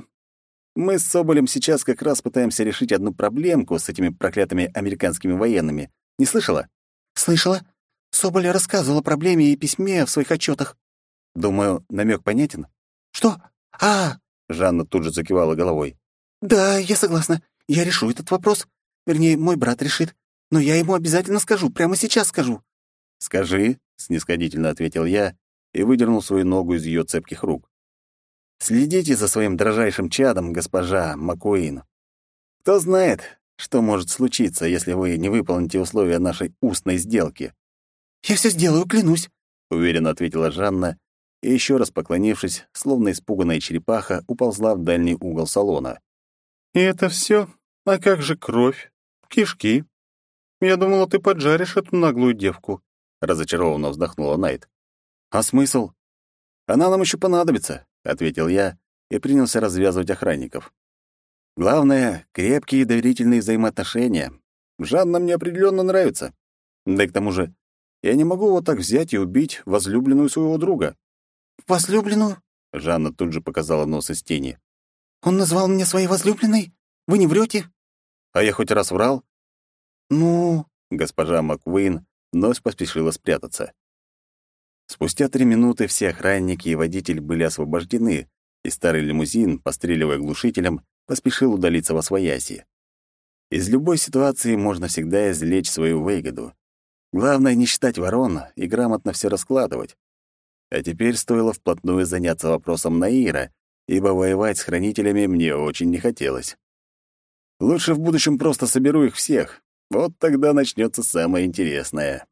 Мы с Соболем сейчас как раз пытаемся решить одну проблемку с этими проклятыми американскими военными. Не слышала?» «Слышала. Соболь рассказывал о проблеме и письме в своих отчетах». «Думаю, намек понятен?» «Что? А!» Жанна тут же закивала головой. «Да, я согласна. Я решу этот вопрос. Вернее, мой брат решит. Но я ему обязательно скажу, прямо сейчас скажу». «Скажи», — снисходительно ответил я и выдернул свою ногу из ее цепких рук. «Следите за своим дрожайшим чадом, госпожа Маккуин. Кто знает, что может случиться, если вы не выполните условия нашей устной сделки». «Я все сделаю, клянусь», — уверенно ответила Жанна и, еще раз поклонившись, словно испуганная черепаха, уползла в дальний угол салона. «И это все? А как же кровь? Кишки? Я думала, ты поджаришь эту наглую девку», — разочарованно вздохнула Найт. «А смысл? Она нам еще понадобится», — ответил я и принялся развязывать охранников. Главное — крепкие и доверительные взаимоотношения. Жанна мне определенно нравится. Да и к тому же, я не могу вот так взять и убить возлюбленную своего друга. «Возлюбленную?» — Жанна тут же показала нос из тени. «Он назвал меня своей возлюбленной? Вы не врете?» А я хоть раз врал? «Ну...» — госпожа Маккуин вновь поспешила спрятаться. Спустя 3 минуты все охранники и водитель были освобождены, и старый лимузин, постреливая глушителем, поспешил удалиться восвояси. Из любой ситуации можно всегда извлечь свою выгоду. Главное — не считать ворон и грамотно все раскладывать. А теперь стоило вплотную заняться вопросом Наира, ибо воевать с хранителями мне очень не хотелось. Лучше в будущем просто соберу их всех. Вот тогда начнется самое интересное.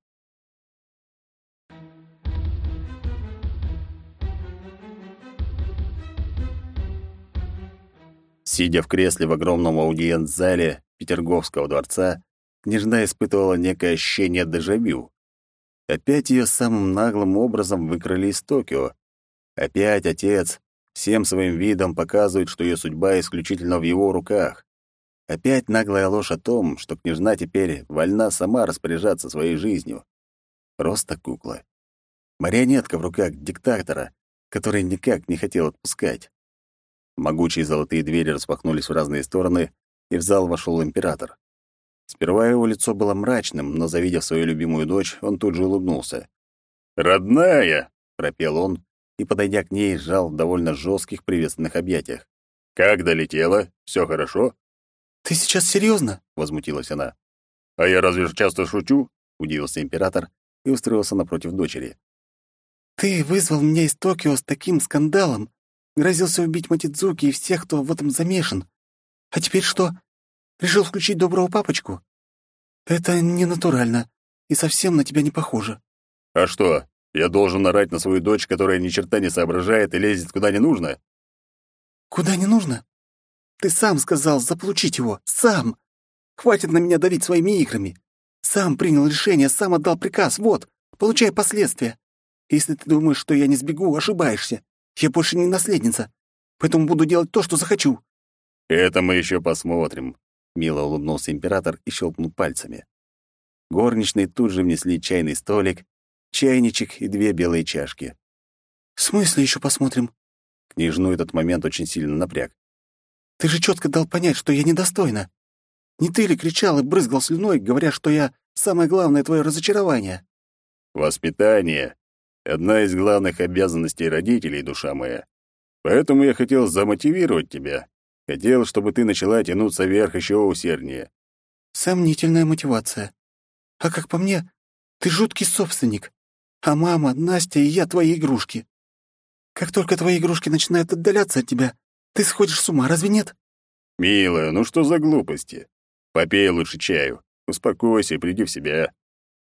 Сидя в кресле в огромном аудиенц-зале Петерговского дворца, княжна испытывала некое ощущение дежавю. Опять ее самым наглым образом выкрали из Токио. Опять отец всем своим видом показывает, что ее судьба исключительно в его руках. Опять наглая ложь о том, что княжна теперь вольна сама распоряжаться своей жизнью. Просто кукла. Марионетка в руках диктатора, который никак не хотел отпускать. Могучие золотые двери распахнулись в разные стороны, и в зал вошел император. Сперва его лицо было мрачным, но, завидев свою любимую дочь, он тут же улыбнулся. «Родная!» — пропел он, и, подойдя к ней, сжал в довольно жестких приветственных объятиях. «Как долетела? Все хорошо?» «Ты сейчас серьезно? Возмутилась она. «А я разве ж часто шучу?» — удивился император и устроился напротив дочери. «Ты вызвал меня из Токио с таким скандалом, грозился убить Матидзуки и всех, кто в этом замешан. А теперь что? Решил включить доброго папочку? Это ненатурально и совсем на тебя не похоже». «А что, я должен орать на свою дочь, которая ни черта не соображает и лезет куда не нужно?» «Куда не нужно? Ты сам сказал заполучить его. Сам! Хватит на меня давить своими играми. Сам принял решение, сам отдал приказ. Вот, получай последствия. Если ты думаешь, что я не сбегу, ошибаешься. Я больше не наследница, поэтому буду делать то, что захочу». «Это мы еще посмотрим», — мило улыбнулся император и щелкнул пальцами. Горничные тут же внесли чайный столик, чайничек и 2 белые чашки. «В смысле еще посмотрим?» Княжну этот момент очень сильно напряг. «Ты же четко дал понять, что я недостойна. Не ты ли кричал и брызгал слюной, говоря, что я самое главное твое разочарование?» «Воспитание — одна из главных обязанностей родителей, душа моя. Поэтому я хотел замотивировать тебя. Хотел, чтобы ты начала тянуться вверх еще усерднее». «Сомнительная мотивация. А как по мне, ты жуткий собственник. А мама, Настя и я твои игрушки. Как только твои игрушки начинают отдаляться от тебя, ты сходишь с ума, разве нет?» «Милая, ну что за глупости? Попей лучше чаю. Успокойся и приди в себя».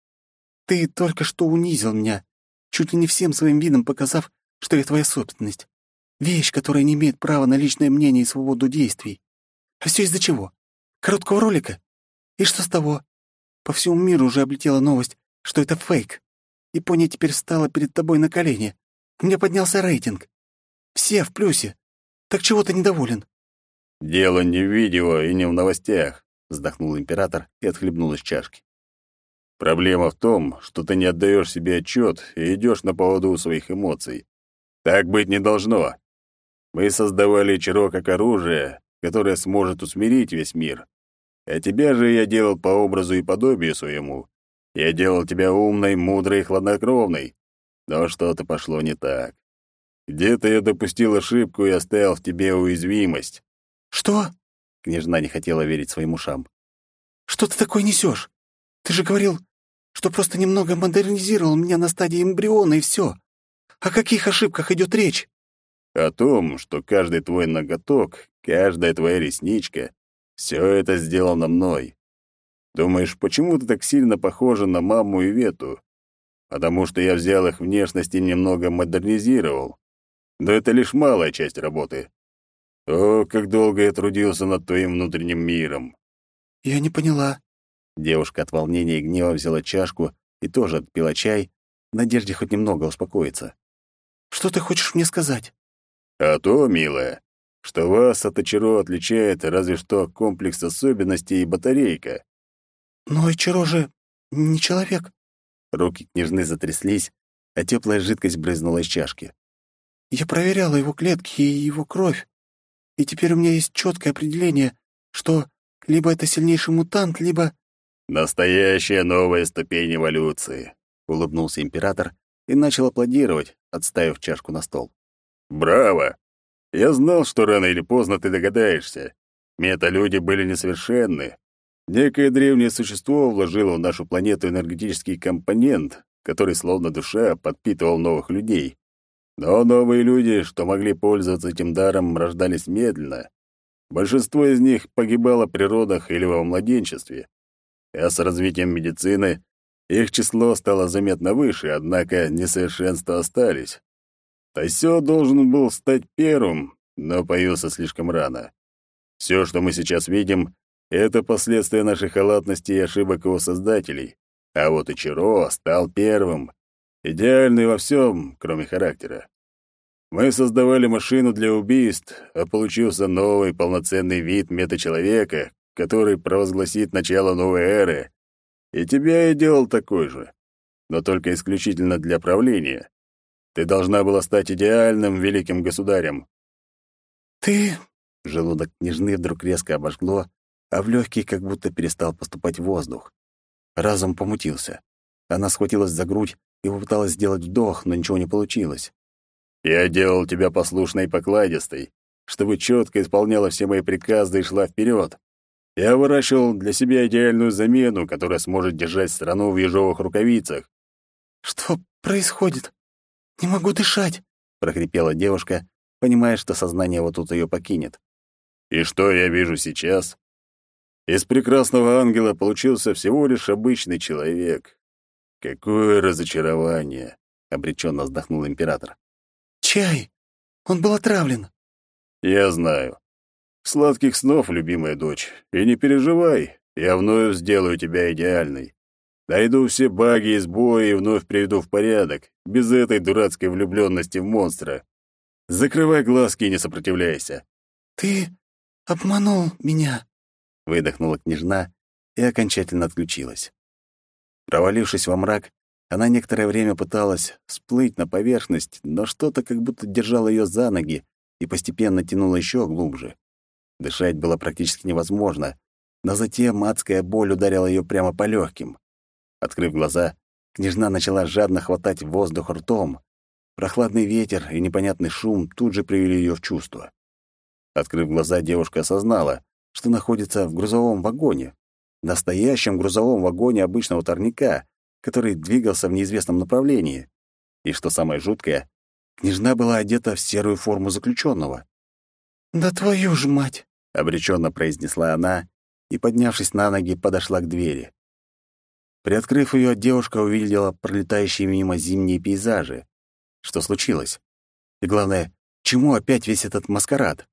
«Ты только что унизил меня, чуть ли не всем своим видом показав, что я твоя собственность. Вещь, которая не имеет права на личное мнение и свободу действий. А все из-за чего? Короткого ролика? И что с того? По всему миру уже облетела новость, что это фейк. Япония теперь встала перед тобой на колени. У меня поднялся рейтинг. Все в плюсе. Так чего ты недоволен?» «Дело не в видео и не в новостях», — вздохнул император и отхлебнул из чашки. «Проблема в том, что ты не отдаешь себе отчет и идешь на поводу у своих эмоций. Так быть не должно. Мы создавали Ичиро как оружие, которое сможет усмирить весь мир. А тебя же я делал по образу и подобию своему. Я делал тебя умной, мудрой и хладнокровной. Но что-то пошло не так. Где-то я допустил ошибку и оставил в тебе уязвимость». «Что?» — княжна не хотела верить своим ушам. «Что ты такое несешь? Ты же говорил, что просто немного модернизировал меня на стадии эмбриона, и все. О каких ошибках идет речь?» «О том, что каждый твой ноготок, каждая твоя ресничка — все это сделано мной. Думаешь, почему ты так сильно похожа на маму и Вету? Потому что я взял их внешность и немного модернизировал. Но это лишь малая часть работы. О, как долго я трудился над твоим внутренним миром». «Я не поняла». Девушка от волнения и гнева взяла чашку и тоже отпила чай, в надежде хоть немного успокоиться. «Что ты хочешь мне сказать?» «А то, милая, что вас от Ичиро отличает разве что комплекс особенностей и батарейка. Но Ичиро же не человек. Руки княжны затряслись, а теплая жидкость брызнула из чашки. Я проверяла его клетки и его кровь, и теперь у меня есть четкое определение, что либо это сильнейший мутант, либо... «Настоящая новая ступень эволюции», — улыбнулся император и начал аплодировать, отставив чашку на стол. «Браво! Я знал, что рано или поздно ты догадаешься. Мета-люди были несовершенны. Некое древнее существо вложило в нашу планету энергетический компонент, который, словно душа, подпитывал новых людей. Но новые люди, что могли пользоваться этим даром, рождались медленно. Большинство из них погибало при родах или во младенчестве. А с развитием медицины их число стало заметно выше, однако несовершенства остались. Тайсё должен был стать первым, но появился слишком рано. Все, что мы сейчас видим, это последствия нашей халатности и ошибок его создателей. А вот Ичиро стал первым, идеальный во всем, кроме характера. Мы создавали машину для убийств, а получился новый полноценный вид метачеловека, который провозгласит начало новой эры. И тебя я делал такой же, но только исключительно для правления. Ты должна была стать идеальным великим государем. Ты... Желудок княжны вдруг резко обожгло, а в легкие как будто перестал поступать воздух. Разум помутился. Она схватилась за грудь и попыталась сделать вдох, но ничего не получилось. «Я делал тебя послушной и покладистой, чтобы четко исполняла все мои приказы и шла вперед. Я выращивал для себя идеальную замену, которая сможет держать страну в ежовых рукавицах». Что происходит? Не могу дышать, прохрипела девушка, понимая, что сознание вот тут ее покинет. «И что я вижу сейчас? Из прекрасного ангела получился всего лишь обычный человек. Какое разочарование!» — обреченно вздохнул император. Чай! Он был отравлен. «Я знаю. Сладких снов, любимая дочь, и не переживай, я вновь сделаю тебя идеальной. Найду все баги и сбои и вновь приведу в порядок, без этой дурацкой влюбленности в монстра. Закрывай глазки и не сопротивляйся». Ты обманул меня, Выдохнула княжна и окончательно отключилась. Провалившись во мрак, она некоторое время пыталась всплыть на поверхность, но что-то как будто держало ее за ноги и постепенно тянуло еще глубже. Дышать было практически невозможно, но затем адская боль ударила ее прямо по легким. Открыв глаза, княжна начала жадно хватать воздух ртом. Прохладный ветер и непонятный шум тут же привели ее в чувство. Открыв глаза, девушка осознала, что находится в грузовом вагоне. Настоящем грузовом вагоне обычного парника, который двигался в неизвестном направлении. И что самое жуткое, княжна была одета в серую форму заключенного. Да твою ж мать! Обреченно произнесла она и, поднявшись на ноги, подошла к двери. Приоткрыв ее, девушка увидела пролетающие мимо зимние пейзажи. Что случилось? И главное, чему опять весь этот маскарад?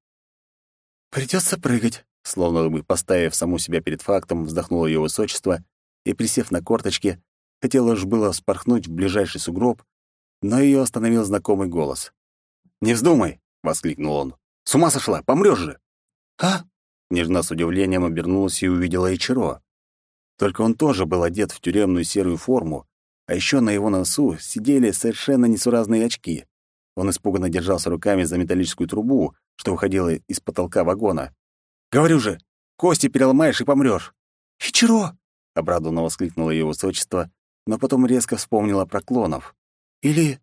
Придется прыгать, Словно бы поставив саму себя перед фактом, вздохнуло ее высочество и, присев на корточки, хотела уж было спорхнуть в ближайший сугроб, но ее остановил знакомый голос. «Не вздумай!» — воскликнул он. «С ума сошла! Помрёшь же!» А? Княжна с удивлением обернулась и увидела Ичиро. Только он тоже был одет в тюремную серую форму, а еще на его носу сидели совершенно несуразные очки. Он испуганно держался руками за металлическую трубу, что выходила из потолка вагона. «Говорю же, кости переломаешь и помрёшь!» Ичиро! — обрадованно воскликнуло его высочество, но потом резко вспомнила про клонов. Или...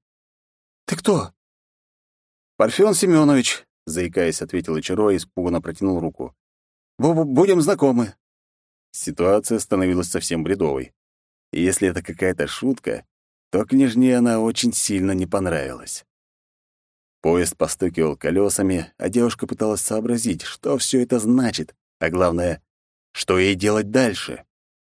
Ты кто? «Парфён Семёнович», — заикаясь, ответил Ичиро и испуганно протянул руку. «Будем знакомы». Ситуация становилась совсем бредовой. И если это какая-то шутка, то княжне она очень сильно не понравилась. Поезд постукивал колесами, а девушка пыталась сообразить, что все это значит, а главное, что ей делать дальше.